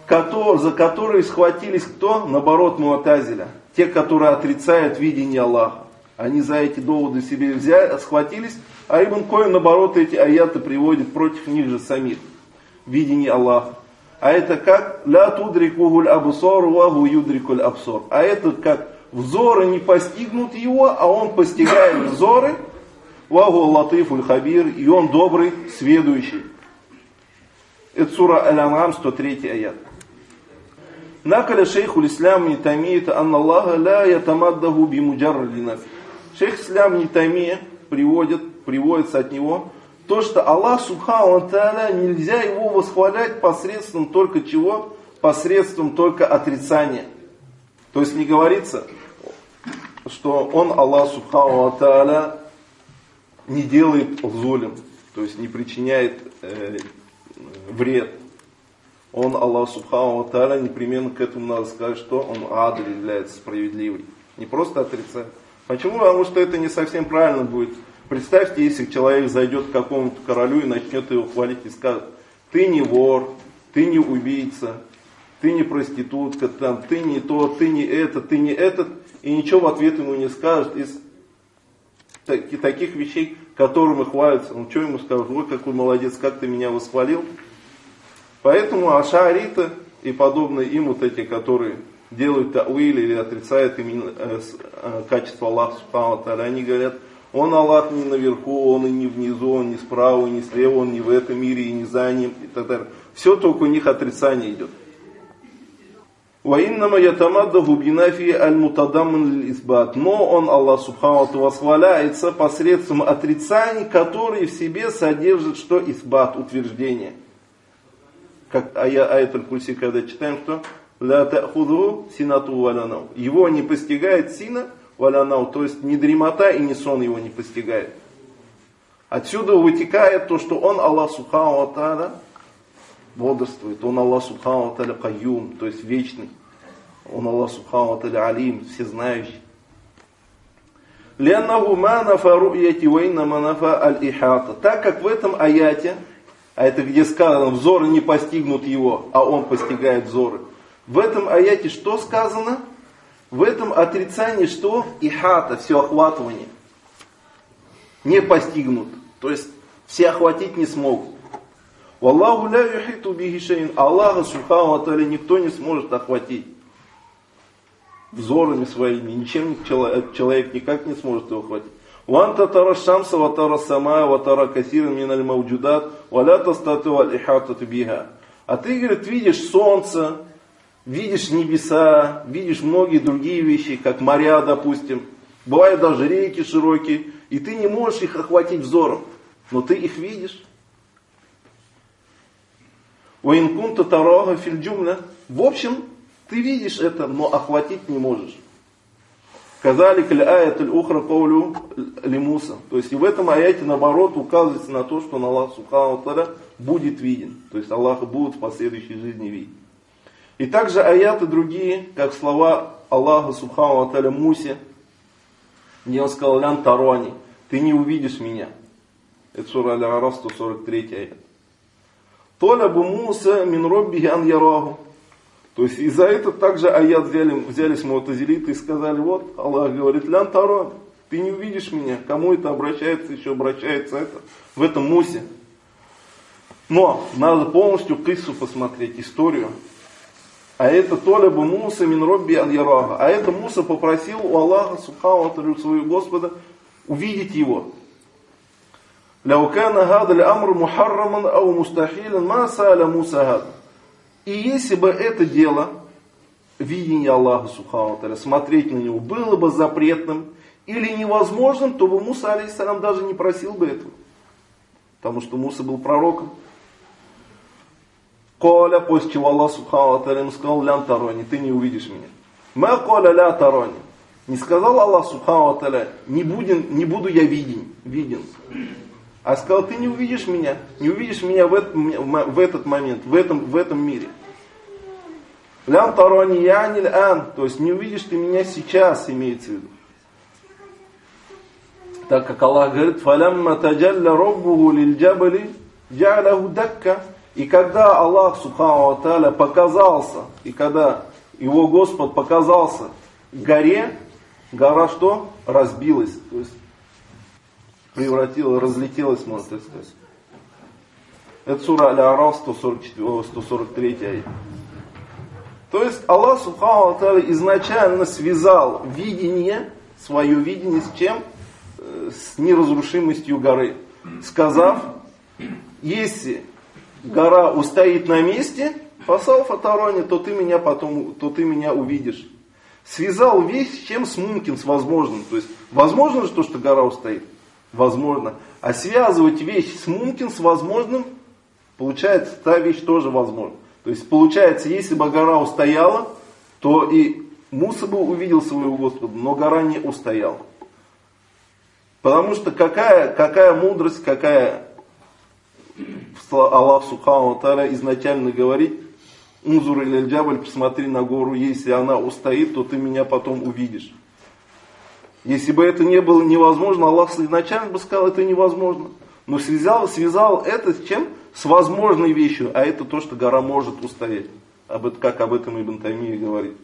который, за которые схватились кто? Наоборот, муатазиля. Те, которые отрицают видение Аллаха. Они за эти доводы себе взяли, схватились, а Ибн Койм, наоборот, эти аяты приводит против них же самих. Видение Аллаха. А это как? «Ля тудрикухуль абсор ваху юдрикуль абсор». А это как? Взоры не постигнут его, а он постигает взоры. «Ваху латифуль хабир». И он добрый, сведущий. Это сура Аль-Ан'ам, сто третий аят. Накаля шейху ислам не тамиет анна Аллаха ля ятамаддаху бимуджарради нафи. Шейх ислам не тамия приводит, приводится от него то, что Аллах субхану ва тааля нельзя его восхвалять посредством только чего? Посредством только отрицания. То есть не говорится, что он, Аллах субхану ва тааля, не делает зулем, то есть не причиняет э, вред. Он, Аллах субхану ва тааля, непременно к этому надо сказать, что он адль, является справедливый. Не просто отрицает. Почему? Потому что это не совсем правильно будет. Представьте, если человек зайдет к какому-то королю и начнет его хвалить и скажет: ты не вор, ты не убийца, ты не проститутка, там, ты не то, ты не это, ты не этот, и ничего в ответ ему не скажет из таких вещей, которыми хвалится. Ну что ему скажут? Ой, какой молодец, как ты меня восхвалил. Поэтому ашариты и подобные им вот эти, которые делают тауиль или отрицают именно э, э, качество Аллаха субхану ва тааля, они говорят: он Аллах не наверху, он и не внизу, он не справа, не слева, он не в этом мире и не за ним, и так далее. Все только у них отрицание идет. وَإِنَّمَا يَتَمَدَّهُ بِنَفِي الْمُتَضَمِّنِ لِلْإِثْبَاتِ. Но он, Аллах субхану ва тааля, восхваляется посредством отрицаний, которые в себе содержат что? Исбат, утверждение. Как аят аль-Курси, когда читаем, что «Ля та'худху синату валянау». Его не постигает сина валянау, то есть ни дремота и ни сон его не постигает. Отсюда вытекает то, что он, Аллах субхану ва тааля, бодрствует. Он, Аллах субхану ва тааля, кайюм, то есть вечный. Он, Аллах субхану ва тааля, алим, всезнающий. «Ляннаху ма нафа ру'яти ва иннама нафа аль-ихата». Так как в этом аяте, а это где сказано, взоры не постигнут его, а он постигает взоры. В этом аяте что сказано? В этом отрицании что? Ихата, все охватывание. Не постигнут. То есть все охватить не смогут. Валлаху ля юхиту бихи шайин. Аллаха субхану ва тааля никто не сможет охватить взорами своими. Ничем человек, человек никак не сможет его охватить. وأنت ترى الشمس وترى السماء وترى كثيرا من الموجودات ولا تستطيع الإحاطة بها. А ты, говорит, видишь солнце, видишь небеса, видишь многие другие вещи, как моря, допустим. Бывают даже реки широкие, и ты не можешь их охватить взором, но ты их видишь. وإن كنت تراها في الجملة. В общем, ты видишь это, но охватить не можешь. Казалик аль-аят аль-ухра каулю ли-Муса. То есть и в этом аяте наоборот указывается на то, что Аллах субхану ва тааля будет виден. То есть Аллаха будут в последующей жизни видеть. И также аяты другие, как слова Аллаха субхану ва тааля Мусе, где он сказал: лян тарони, ты не увидишь меня. Это сура Аль-А'раф, сто сорок третий аят. Толябу Муса мин роббихи ан яраху. То есть и за это также аят взяли, взялись муатазилиты и сказали: вот Аллах говорит: лян тарон, ты не увидишь меня. Кому это обращается, еще обращается это в этом Мусе. Но надо полностью киссу посмотреть, историю. А это толябу Муса мин робби ан ярага. А это Муса попросил у Аллаха субхану ва тааля, своего Господа, увидеть его. Ляу кана хада аль-амр мухарраман ау мустахилан ма сааля Муса хада. И если бы это дело, видение Аллаха субхану ва тааля, смотреть на него, было бы запретным или невозможным, то бы Муса алейхиссалям даже не просил бы этого. Потому что Муса был пророком. Коля, после чего Аллах субхану ва тааля ему сказал: лян тарони, ты не увидишь меня. Ма коля ля тарони. Не сказал Аллах субхану ва тааля: не, будем, не буду я виден, виден. А сказал: ты не увидишь меня, не увидишь меня в этот, в этот момент, в этом, в этом мире. Лян тарони яниль ан, то есть не увидишь ты меня сейчас, имеется в виду. Так как Аллах говорит: фалямма таджалля роббуху лиль джабали джа'ляху дакка. И когда Аллах Субхану ва Тааля показался, и когда его Господь показался горе, гора что? Разбилась. То есть превратилась, разлетелась, можно так сказать. Это сура Аль-А'раф, сто сорок третья аят. То есть Аллах Субхану ва Тааля изначально связал видение, свое видение с чем? С неразрушимостью горы. Сказав, если гора устоит на месте, фасал фатарони, то ты меня потом, то ты меня увидишь. Связал вещь с чем? С мумкин, с возможным. То есть возможно же то, что гора устоит? Возможно. А связывать вещь с мумкин, с возможным, получается, та вещь тоже возможна. То есть получается, если бы гора устояла, то и Муса бы увидел своего Господа, но гора не устояла. Потому что какая, какая мудрость, какая Аллах Субхану ва Тааля изначально говорит: «Унзур иляль джабаль», посмотри на гору, если она устоит, то ты меня потом увидишь. Если бы это не было невозможно, Аллах изначально бы сказал, это невозможно. Но связал, связал это с чем? С возможной вещью, а это то, что гора может устоять. Об это, как об этом Ибн Таймия говорит.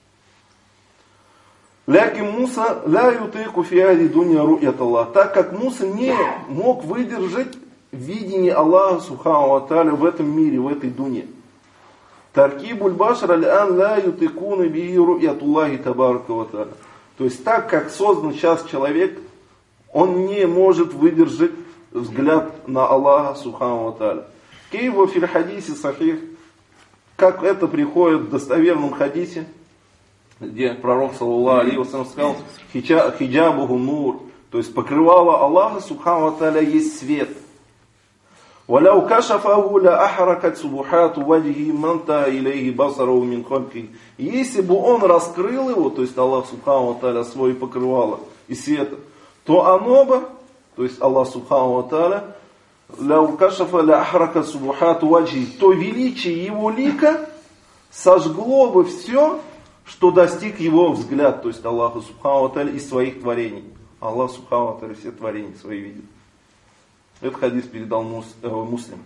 Лякин Муса ля ютыку фи ади дуня ру'ят Аллах. Так как Муса не мог выдержать видение Аллаха Субхану ва Тааля в этом мире, в этой дуне. Таркибуль башар аль-ан ля ютыкуна би ру'ят Аллахи табарака ва тааля. То есть так как создан сейчас человек, он не может выдержать взгляд на Аллаха Субхану ва Тааля. Кейва фил хадисе сахих, как это приходит в достоверном хадисе, где пророк саллаллаху алейхи ва саллям сказал: хиджабуху нур, то есть покрывало Аллаха Субхану ва Тааля есть свет. وَلَوْ كَشَفَهُ لَأَحْرَكَتْ سُبُحَاتُ وَجْهِ مَنْتَهَ إِلَيْهِ بَصَرَهُ مِنْ خَلْقِهِ. Если бы он раскрыл его, то есть Аллах Субхану ва Тааля свое покрывало и света, то оно бы, то есть Аллах Субхану ва Тааля, لَوْ كَشَفَ لَأَحْرَكَتْ سُبُحَاتُ وَجْهِ, то величие его лика сожгло бы все, что достиг его взгляд, то есть Аллаха Субхану ва Тааля из своих творений. Аллах Субхану ва Тааля все творения свои видит. Этот хадис передал Муслим.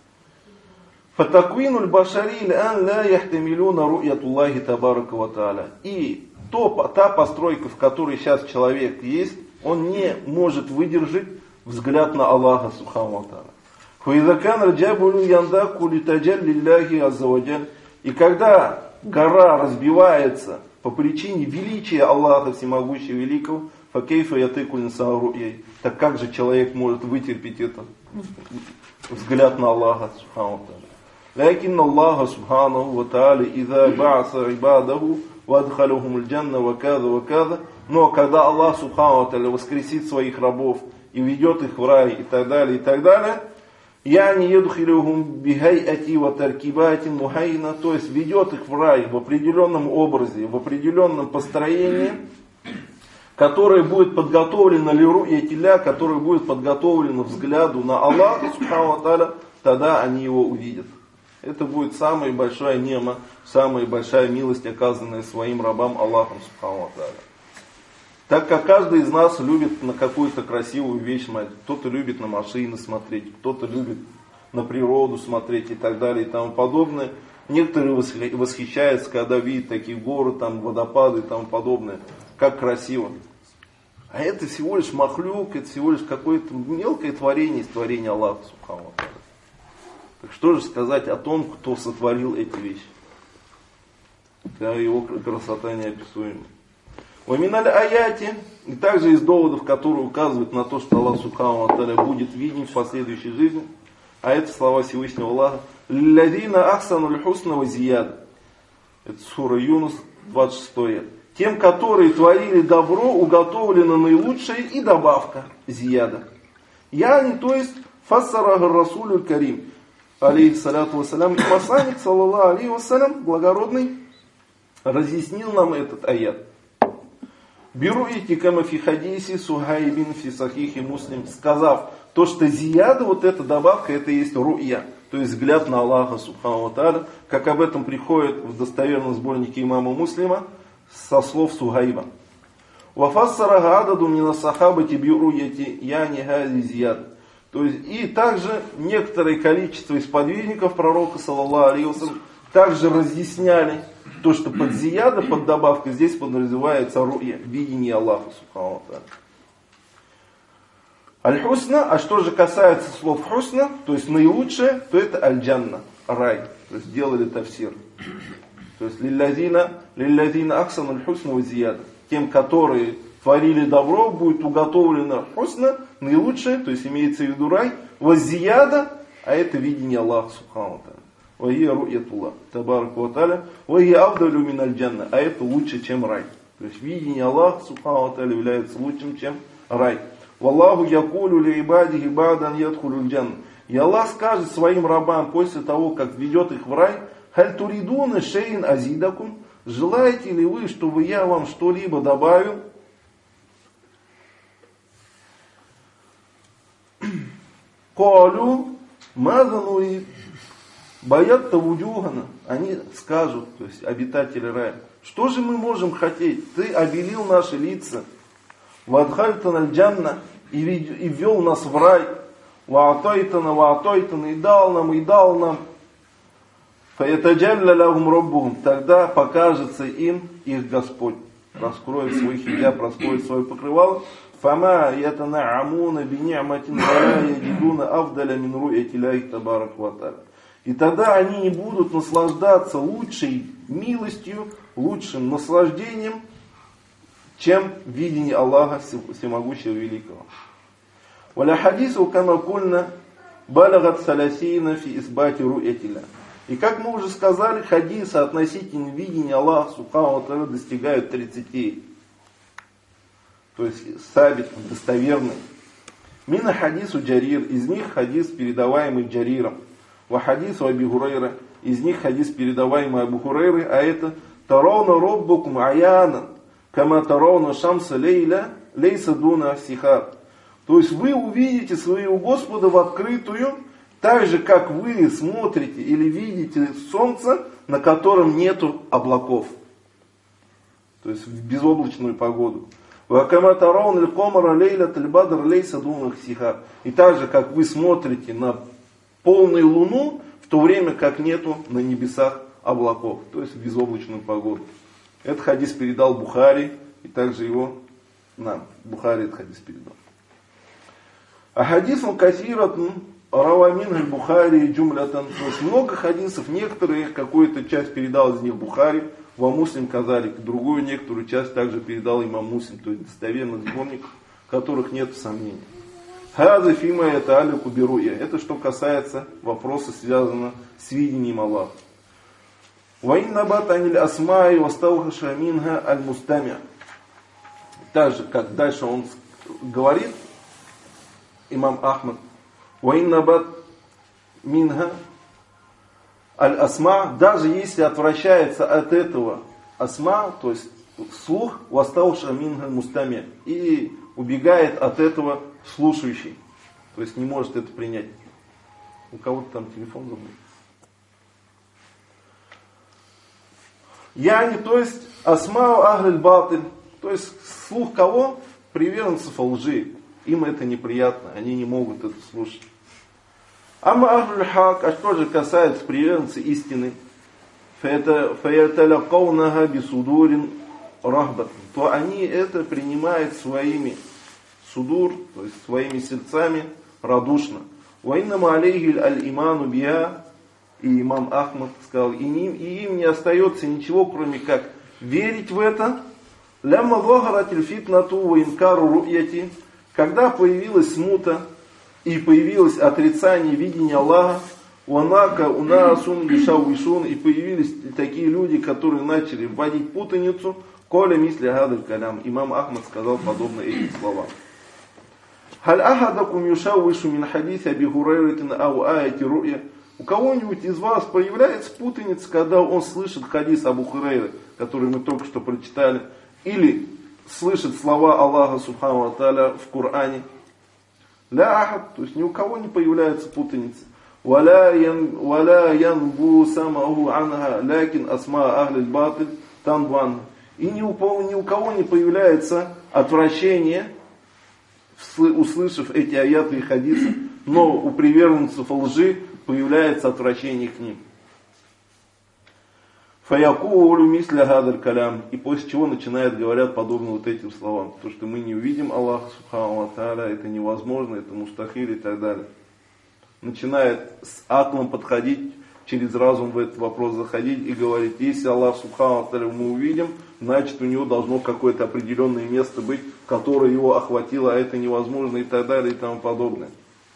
Фатаквинуль башари лян ля яхтамилюна ру'ятуллахи табарака ва тааля. И то, та постройка, в которой сейчас человек есть, он не может выдержать взгляд на Аллаха Субхану ва Тааля. Фаидакан раджабулю яндаку литаджаль лилляхи аззаваджаль. И когда гора разбивается по причине величия Аллаха Всемогущего Великого, факейфа ятыкуль инсан ру'яй. Так как же человек может вытерпеть это? Взгляд на Аллаха Субхану ва Тааля. Лякин Аллаха Субхану ва Тааля иза ба'аса ибадаху вадхалюхум аль-джанна ва каза ва каза. Но когда Аллах Субхану ва Тааля воскресит своих рабов и ведет их в рай и так далее, и так далее, яни едхилюхум бихайати ва таркибати мухайна, то есть ведет их в рай в определенном образе, в определенном построении, которое будет подготовлено лиру'ятилля, которое будет подготовлено взгляду на Аллаха Субхану ва Тааля, тогда они его увидят. Это будет самая большая нема, самая большая милость, оказанная своим рабам Аллахом Субхану ва Тааля. Так как каждый из нас любит на какую-то красивую вещь смотреть, кто-то любит на машины смотреть, кто-то любит на природу смотреть и так далее и тому подобное. Некоторые восхищаются, когда видят такие горы, там, водопады и тому подобное. Как красиво. А это всего лишь махлюк, это всего лишь какое-то мелкое творение из творения Аллаха Субхану ва Тааля. Так что же сказать о том, кто сотворил эти вещи? Да, его красота неописуема. Ваминаль аяти, и также из доводов, которые указывают на то, что Аллах Субхану ва Тааля будет виден в последующей жизни, а это слова Всевышнего Аллаха: «Лилладина ахсануль хусна ва зияда». Это сура Юнус, двадцать шестой аят. Тем, которые творили добро, уготовлено наилучшее и добавка зияда. Яни, то есть, фассарага расулюль карим, алейхиссаляту вассалям, и посланник, саллаллаху алейхи вассалям, благородный, разъяснил нам этот аят. Беру идти кама фи хадиси сухайбин фи сахихи муслим, сказав, то, что зияда, вот эта добавка, это и есть ру'я, то есть взгляд на Аллаха Субхану ва Тааля, как об этом приходит в достоверном сборнике имама Муслима, со слов Сугайба. Вафассара гададу мина сахабати бируяти яни хази зияд. То есть, и также некоторое количество из подвижников пророка, саллаллаху алейхи ва саллям, также разъясняли то, что под зияда, под добавкой, здесь подразумевается ру'я, видение Аллаха субхану ва тааля. Аль-хусна, а что же касается слов хусна, то есть наилучшее, то это аль-джанна, рай. То есть сделали тафсир. То есть лиллазина, лиллазина ахсан аль-хусна ва зияда. Тем, которые творили добро, будет уготовлено хусна, наилучшее, то есть имеется в виду рай, ва зияда, а это видение Аллаха субхану ва тааля. Ва хия ру'ятуллах, табарак ва тааля, ва хия афдалю мин аль-джанна, а это лучше, чем рай. То есть видение Аллаха субхану ва тааля является лучшим, чем рай. Валлаху якулю ли ибадихи бадан ядхулю джанна. И Аллах скажет своим рабам после того, как ведет их в рай: халь туридуна шейн азидакум. Желаете ли вы, чтобы я вам что-либо добавил? Калю мазануи баятта вуджухана. Они скажут, то есть обитатели рая: что же мы можем хотеть? Ты обелил наши лица. Вадхальтана аль-джанна, и ввел нас в рай. Ваатайтана, ваатайтана, и дал нам, и дал нам. Фаятаджалля лахум роббухум, тогда покажется им их Господь. Раскроет свой хиджаб, раскроет свое покрывало. Фама ятанаамуна бини'матин валя ядидуна афдаля мин ру'яти лахи табарак ва тааля. И тогда они не будут наслаждаться лучшей милостью, лучшим наслаждением, чем видение Аллаха Всемогущего Великого. Валя хадису кама кульна балагат саласина фи исбати ру'ятилля. И как мы уже сказали, хадисы относительно видения Аллаха субхану ва тааля достигают тридцати. То есть сабит, достоверный. Мина хадису Джарир, из них хадис, передаваемый Джариром. Ва хадису Аби Хурайра, из них хадис, передаваемый Абу Хурайры, а это тарауна роббукум аяна. Кама тарауна шамса лейля, лейса дуна сихаб. То есть вы увидите своего Господа в открытую, так же, как вы смотрите или видите солнце, на котором нету облаков. То есть в безоблачную погоду. Кама тарауна лькомара лейля тальбадр лейса дуна сихаб. И так же, как вы смотрите на полную луну, в то время как нету на небесах облаков. То есть в безоблачную погоду. Этот хадис передал Бухари, и также его нам. Бухари этот хадис передал. А хадисом касиратн равамин аль-Бухари джумлятан. То есть много хадисов, некоторые, какую-то часть передал из них Бухари, во Муслим казалик, другую некоторую часть также передал имам Муслим, то есть достоверных сборников, в которых нет сомнений. Хаза фима это алику беруя. Это что касается вопроса, связанного с видением Аллаха. Ваиннабат аниль асмаи вастаухаша минха аль-мустамя. Так же, как дальше он говорит, имам Ахмад, ваиннабат минха аль-асма, даже если отвращается от этого асма, то есть слух, вастауша минха аль-мустамя, и убегает от этого слушающий, то есть не может это принять. У кого-то там телефон забыл. Яни, то есть асмау ахль батыль, то есть слух кого? Приверженцев лжи. Им это неприятно, они не могут это слушать. Амма ахль хак, а что же касается приверженцев истины, фаяталякаунаха бисудурин рахбат, то они это принимают своими судур, то есть своими сердцами радушно. Ваиннама алейхи аль-иману биха. И имам Ахмад сказал, и им, и им не остается ничего, кроме как верить в это. Лямма захаратиль фитнату ва инкару ру'яти. Когда появилась смута и появилось отрицание видения Аллаха, уанака унасун бишауишун, и появились такие люди, которые начали вводить путаницу, коля мисли гадаль калям. Имам Ахмад сказал подобно этим словам. Халь ахадакум юшауишу мин хадиса Аби Хурайры ау аяти ру'я. У кого-нибудь из вас появляется путаница, когда он слышит хадис Абу Хурайры, который мы только что прочитали, или слышит слова Аллаха Субхану ва Тааля в Коране? Ля ахад, то есть ни у кого не появляется путаница. Валя янбу самаху анха, лякин асма ахлиль батыль танбан. И ни у, ни у кого не появляется отвращение услышав эти аяты и хадисы, но у приверженцев лжи появляется отвращение к ним. Фаякулу мисля гадаль калям. И после чего начинают говорят подобно вот этим словам. То, что мы не увидим Аллаха субхану ва тааля, это невозможно, это мустахиль и так далее. Начинает с атомом подходить, через разум в этот вопрос заходить и говорить, если Аллах субхану ва тааля мы увидим, значит у него должно какое-то определенное место быть, которое его охватило, а это невозможно и так далее и тому подобное.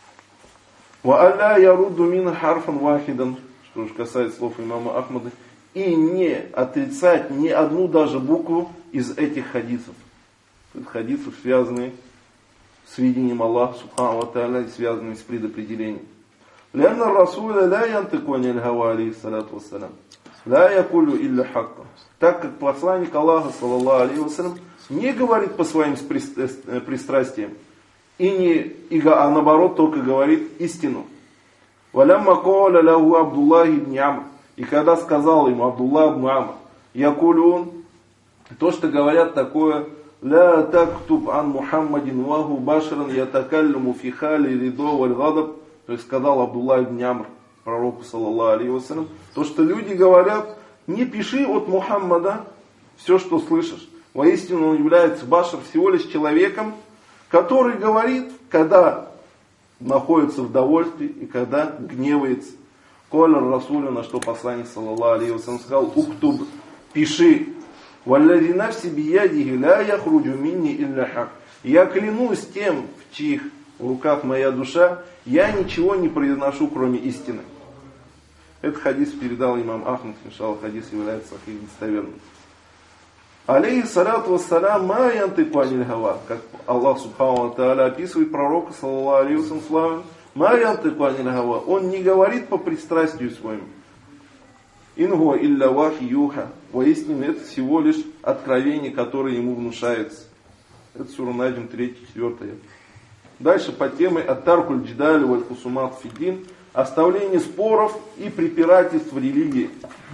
Ва алля ярудду мин харфан вахидан, что же касается слов имама Ахмада, и не отрицать ни одну даже букву из этих хадисов. Хадисов, связанные с видением Аллаха субхану ва тааля, связанные с предопределением. Лянна расуля ля янтыку аниль гава алейхиссалату вассалям. Ля якулю илля хакка. Так как посланник Аллаха, саллаллаху алейхи вассалям, не говорит по своим пристрастиям, и не, и, а наоборот только говорит истину. Валямма каля лаху Абдуллах ибн Амр. И когда сказал ему Абдуллах ибн Амр, якулюн, то, что говорят такое, ля тактуб ан Мухаммадин ваху башран ятакаллюму фи хали ридо валь гадаб, то есть сказал Абдуллах ибн Амр пророку, саллаллаху алейхи вассалям, то, что люди говорят, не пиши от Мухаммада все, что слышишь. Воистину он является башар всего лишь человеком, который говорит, когда находится в довольстве и когда гневается. Коля Расуля, на что посланник, саллаллаху алейхи вассалям, сказал, уктуб, пиши, валлади нафси биядихи ля яхруджу минни илля хак. Я клянусь тем, в чьих руках моя душа, я ничего не произношу, кроме истины. Этот хадис передал имам Ахмад, иншаллах, хадис является сахих достоверным. Алейхи салату вассалям ма янтыку аниль гава, как Аллах субхану ва тааля описывает пророка, саллаллаху алейхи вассалям, ма янтыку аниль гава, он не говорит по пристрастию своему. Ингуа илля вахи юха, воистину это всего лишь откровение, которое ему внушается. Это сура Наджм три четыре. Дальше по теме ат-таркуль джидаль валь хусумат фиддин, оставление споров и препирательств в религии.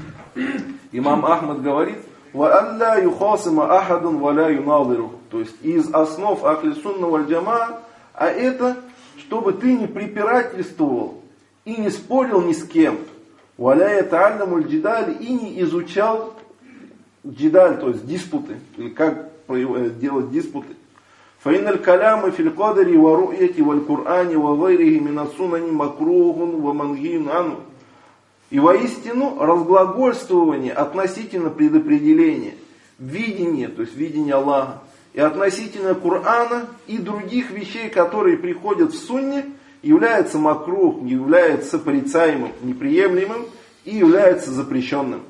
Имам Ахмад говорит, ва алля юхасима ахадун валя юнадиру, то есть из основ ахли сунна валь джамаа, а это, чтобы ты не препирательствовал и не спорил ни с кем, валя ятааллямуль джидаль, и не изучал джидаль, то есть диспуты, или как делать диспуты. Фаиналь каляма фил кадари ва ру'яти валь Кур'ани ва гайрихи мина сунани макрухун ва мангиюн ану. И воистину разглагольствование относительно предопределения, видение, то есть видение Аллаха, и относительно Кур'ана и других вещей, которые приходят в сунне, является макрух, является порицаемым, неприемлемым и является запрещенным.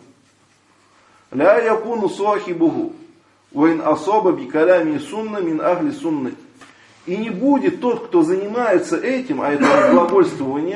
Ля якуну сахибуху вайн асаба бикалями сунна мин ахли суннати. И не будет тот, кто занимается этим, а это разглагольствованием,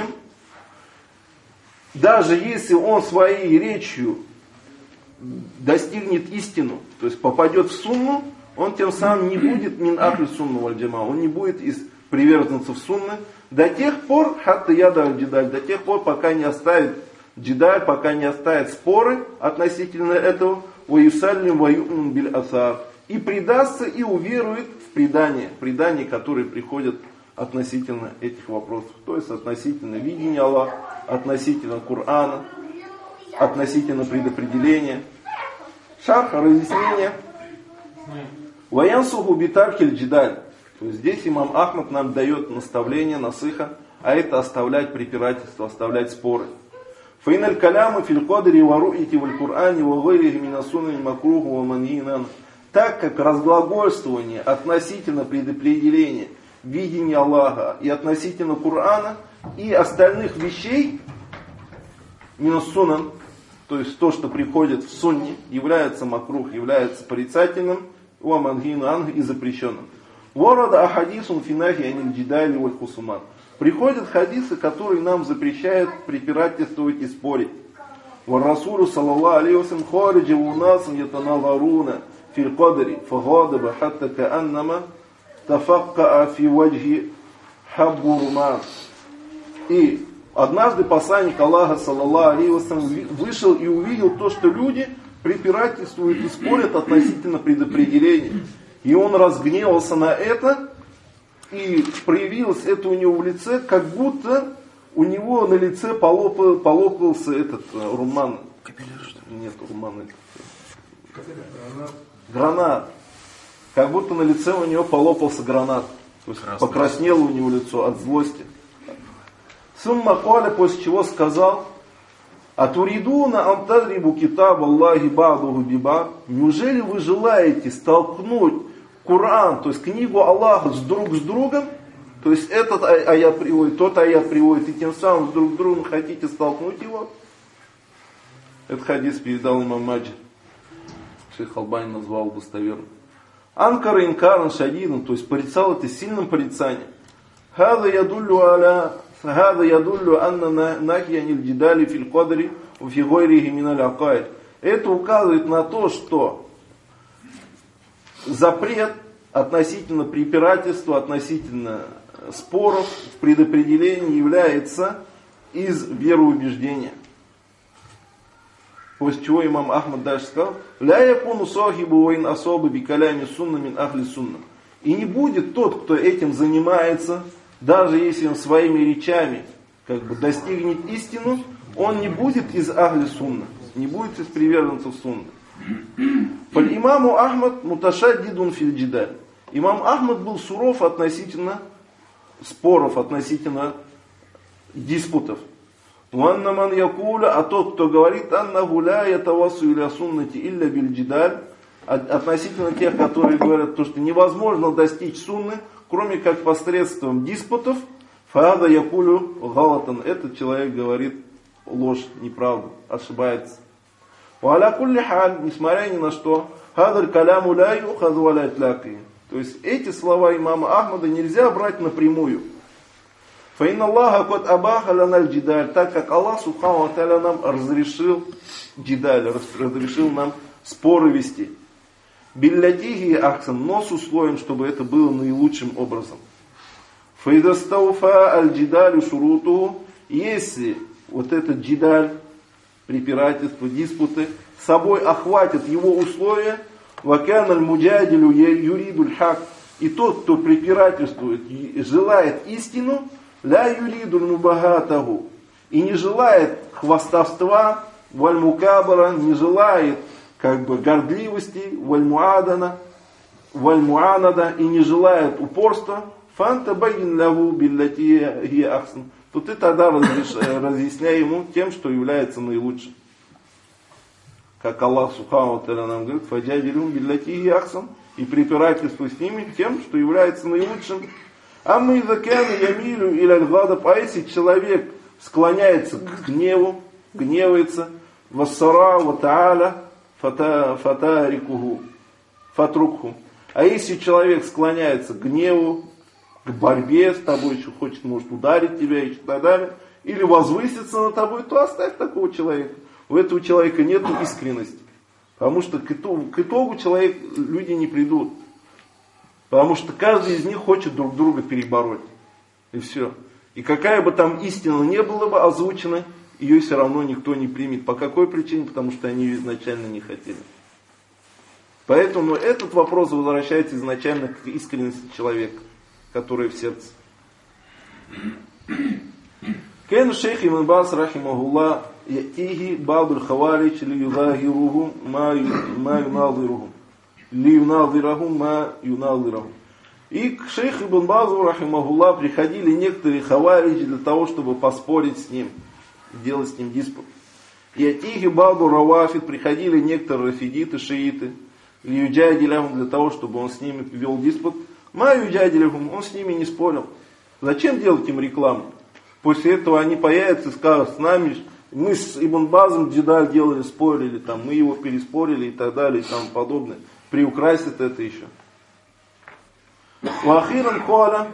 даже если он своей речью достигнет истину, то есть попадет в сунну, он тем самым не будет мин ахли сунна валь джама, он не будет из приверженцев сунны до тех пор, хатта яда аль джидаль, до тех пор, пока не оставит джидаль, пока не оставит споры относительно этого, ваюсаллим ваюмин биль асар, и предастся и уверует в предания, предания, которые приходят относительно этих вопросов, то есть относительно видения Аллаха, относительно Кур'ана, относительно предопределения. Шарха, разъяснение. Ваянсуху битаркиль джидаль. То есть здесь имам Ахмад нам дает наставление, насыха, а это оставлять препирательство, оставлять споры. Фаиналь каляма фил кадри ва ру'яти валь Кур'ани ва гайрихи мина сунани макруху ва манхиюн анху. Так как разглагольствование относительно предопределения, видения Аллаха и относительно Кур'ана и остальных вещей, минус сунан, то есть то, что приходит в сунне, является макрух, является порицательным, ва манхиюн анху, и запрещенным. Ворада ахадисун финахи аниль джидали валь хусумат. Приходят хадисы, которые нам запрещают препирательствовать и спорить. Ва расулу саллаллаху алейхи вассалям хариджа унасан ятаназаруна фил кадри фагадаба хатта кааннама тафакка фи ваджхи хаббу руман. И однажды посланник Аллаха, саллаллаху алейхи вассалям, вышел и увидел то, что люди препирательствуют и спорят относительно предопределения. И он разгневался на это, и проявилось это у него в лице, как будто у него на лице полопал, полопался этот руман. Нет, руман. Гранат. Гранат. Как будто на лице у него полопался гранат. То есть Красный. Покраснело у него лицо от злости. Сумма каля, после чего сказал: Атуридуна антадрибу китаб Аллахи ба'духу бибад. Неужели вы желаете столкнуть Коран, то есть книгу Аллаха, с друг с другом? То есть этот аят приводит, тот аят приводит, и тем самым с друг с другом хотите столкнуть его? Этот хадис передал имам Маджид. Шейх Албани назвал достоверным. Анкара инкаран шадидом, то есть порицал это сильным порицанием. Хада ядуллю аля, хада ядуллю анна нахья ниль джидали фил кадри в фигойрихи миналь акаид. Это указывает на то, что запрет относительно препирательства, относительно споров в предопределении является из вероубеждения. После чего имам Ахмад дальше сказал: «Ля якуну сахибу вайн асабы бикалями сунна мин ахли сунна». И не будет тот, кто этим занимается, даже если он своими речами как бы достигнет истину, он не будет из ахли сунна, не будет из приверженцев сунны. Фаль имаму Ахмад муташаддидун фил джидаль. Имам Ахмад был суров относительно споров, относительно диспутов. Ваннаман якуля, а тот, кто говорит, анна гуляя тавасу иля суннати илля биль джидаль, относительно тех, которые говорят, то, что невозможно достичь сунны, кроме как посредством диспутов, фаада якулю галатан. Этот человек говорит ложь, неправду, ошибается. Валя кулли халь, несмотря ни на что, хадаль каляму ля юхазу валя тляки. То есть эти слова имама Ахмада нельзя брать напрямую. Фаинна Аллаха кот абаха ланаль джидаль, так как Аллах субхану ва тааля нам разрешил джидаль, разрешил нам споры вести. Биллятихи ахсан, но с условием, чтобы это было наилучшим образом. Фаидастауфа аль джидалю шуруту, если вот этот джидаль, препирательство, диспуты, собой охватят его условия, вакан аль муджадилю юридуль хак, и тот, кто препирательствует, желает истину, ля юридуль мубагатаху, и не желает хвастовства, валь мукабара, не желает как бы гордливости, валь муадана, валь муанада, и не желает упорства, фанта багин ляву биллати ги ахсан, то ты тогда разъясняй ему тем, что является наилучшим. Как Аллах субхану ва тааля нам говорит: фаджадилюм биллати ги ахсан, и препирательствуй с ними тем, что является наилучшим. А мы закяну ямилю или аль-гадаб, а если человек склоняется к гневу, гневается, вассара ва тааля фатарикуху, фатрукху. А если человек склоняется к гневу, к борьбе с тобой, еще хочет, может, ударить тебя и так далее, или возвыситься над тобой, то оставь такого человека. У этого человека нет искренности. Потому что к итогу, к итогу человек, люди не придут. Потому что каждый из них хочет друг друга перебороть. И все. И какая бы там истина не была бы озвучена, ее все равно никто не примет. По какой причине? Потому что они ее изначально не хотели. Поэтому этот вопрос возвращается изначально к искренности человека, который в сердце. Кэн шейх Ибн Баз рахимахуллах ятихи бабуль хаварич ли юзахируху ма юназируху. Ли юназираху ма юназираху. И к шейху Ибн Базу рахимахуллах приходили некоторые хаваричи для того, чтобы поспорить с ним, делать с ним диспут. Ятихи бабу равафид, приходили некоторые рафидиты, шииты, ли юджадилахум, для того, чтобы он с ними вел диспут. Ма юджадилахум, он с ними не спорил. Зачем делать им рекламу? После этого они появятся и скажут: с нами, мы с Ибн Базом джидаль делали, спорили, там, мы его переспорили и так далее и тому подобное. Приукрасят это еще. Вахиран кола,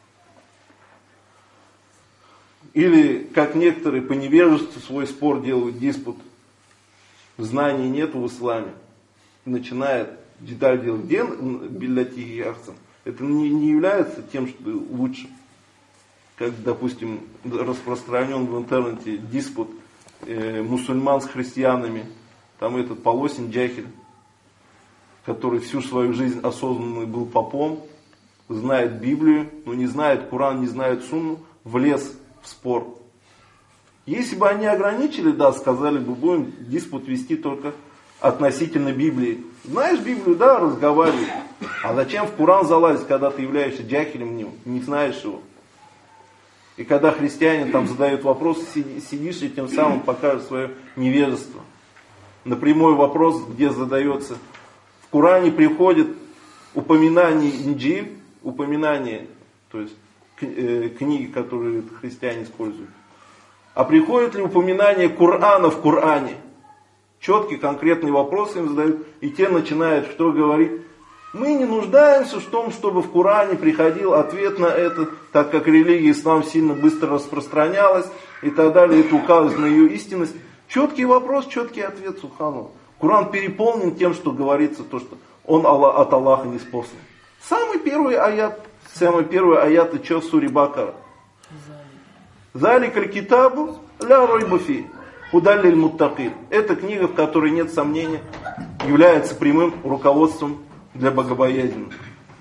или как некоторые по невежеству свой спор делают, диспут, знаний нету в исламе, начинает джидаль делать, где билляти и ахсан, это не, не является тем, что лучше. Как, допустим, распространен в интернете диспут э, мусульман с христианами, там этот Полосин Джахиль, который всю свою жизнь осознанный был попом, знает Библию, но не знает Коран, не знает Сунну, влез в спор. Если бы они ограничили, да, сказали бы, будем диспут вести только относительно Библии. Знаешь Библию, да, разговаривай. А зачем в Коран залазить, когда ты являешься джахилем в нем, не знаешь его? И когда христианин там задает вопрос, сидишь и тем самым покажешь свое невежество. На прямой вопрос, где задается. В Коране приходит упоминание Инджиль, упоминание, то есть э, книги, которые христиане используют. А приходит ли упоминание Корана в Коране? Четкий, конкретный вопрос им задают, и те начинают что говорить? Мы не нуждаемся в том, чтобы в Коране приходил ответ на это, так как религия ислам сильно быстро распространялась и так далее, это указывает на ее истинность. Четкий вопрос, четкий ответ, субханаллах. Коран переполнен тем, что говорится, то, что он от Аллаха неспослан. Самый первый аят, самый первый аят, и что в суре Бакара? Заликаль китабу ля ройба фи худан лиль муттакин. Это книга, в которой нет сомнения, является прямым руководством для богобоязненных.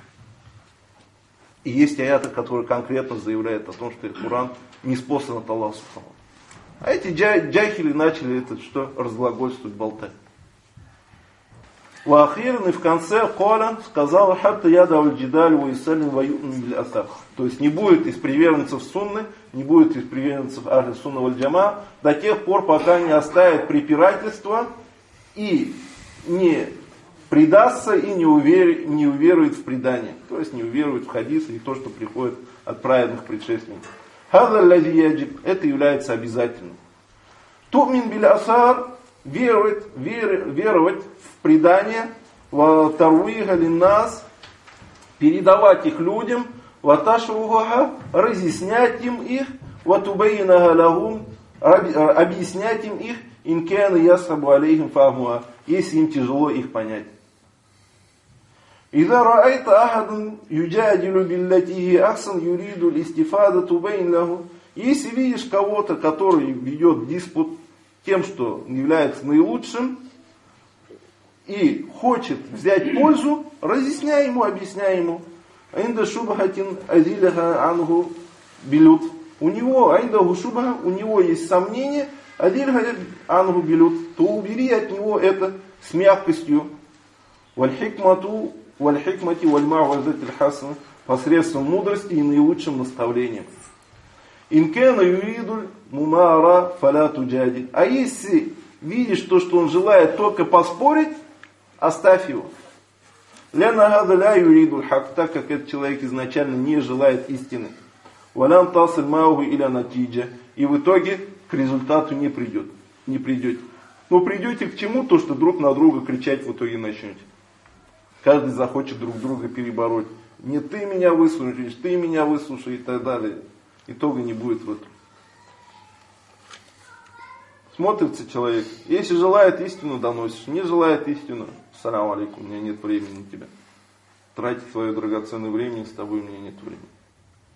И есть аяты, которые конкретно заявляют о том, что Коран неспослан от Аллаха. А эти джахили начали это что? Разглагольствовать, болтать. Вахирн, и в конце Коля сказал, хатта яда аль-джидаль ва исалин ва ю'мин биль асар. То есть не будет из приверженцев сунны, не будет из приверженцев ахли сунна валь джама до тех пор, пока не оставит препирательство и не предастся и не, увер... не уверует в предание. То есть не уверует в хадисы и то, что приходит от праведных предшественников. Хаза лади яджиб. Это является обязательным. Ту'мин биль асар. Веровать, вер, веровать в предание, в тарвига линнас, передавать их людям, ваташугага, разъяснять им их, ватубейнага лагум, объяснять им их, инкяна ясхабу алейхим фахмуа, если им тяжело их понять. Иза раайта ахадан юджадилу биллатихи ахсан юриду листифада тубейн лагу. Если видишь кого-то, который ведет диспут тем, что является наилучшим, и хочет взять пользу, разъясняй ему, объясняй ему. Айнда шубахатин азиляха ангу билют. У него, айнда шубаха, у него есть сомнение, азиляха ангу билют, то убери от него это с мягкостью. Вальхикмату, вальхикмати, вальмавазатиль хасана, посредством мудрости и наилучшим наставлением. Инкена юридуль мумара фаля туджади. А если видишь то, что он желает только поспорить, оставь его. Ляна гада ля юридуль хак, так как этот человек изначально не желает истины. Валян тасаль маугу иля натиджа. И в итоге к результату не придет. Не придете. Но придете к чему? То, что друг на друга кричать в итоге начнете. Каждый захочет друг друга перебороть. Не ты меня выслушаешь, ты меня выслушай и так далее. Итога не будет в этом. Смотрится человек. Если желает истину, доносишь. Не желает истину, салам алейкум, у меня нет времени на тебя. Тратить свое драгоценное время, с тобой у меня нет времени.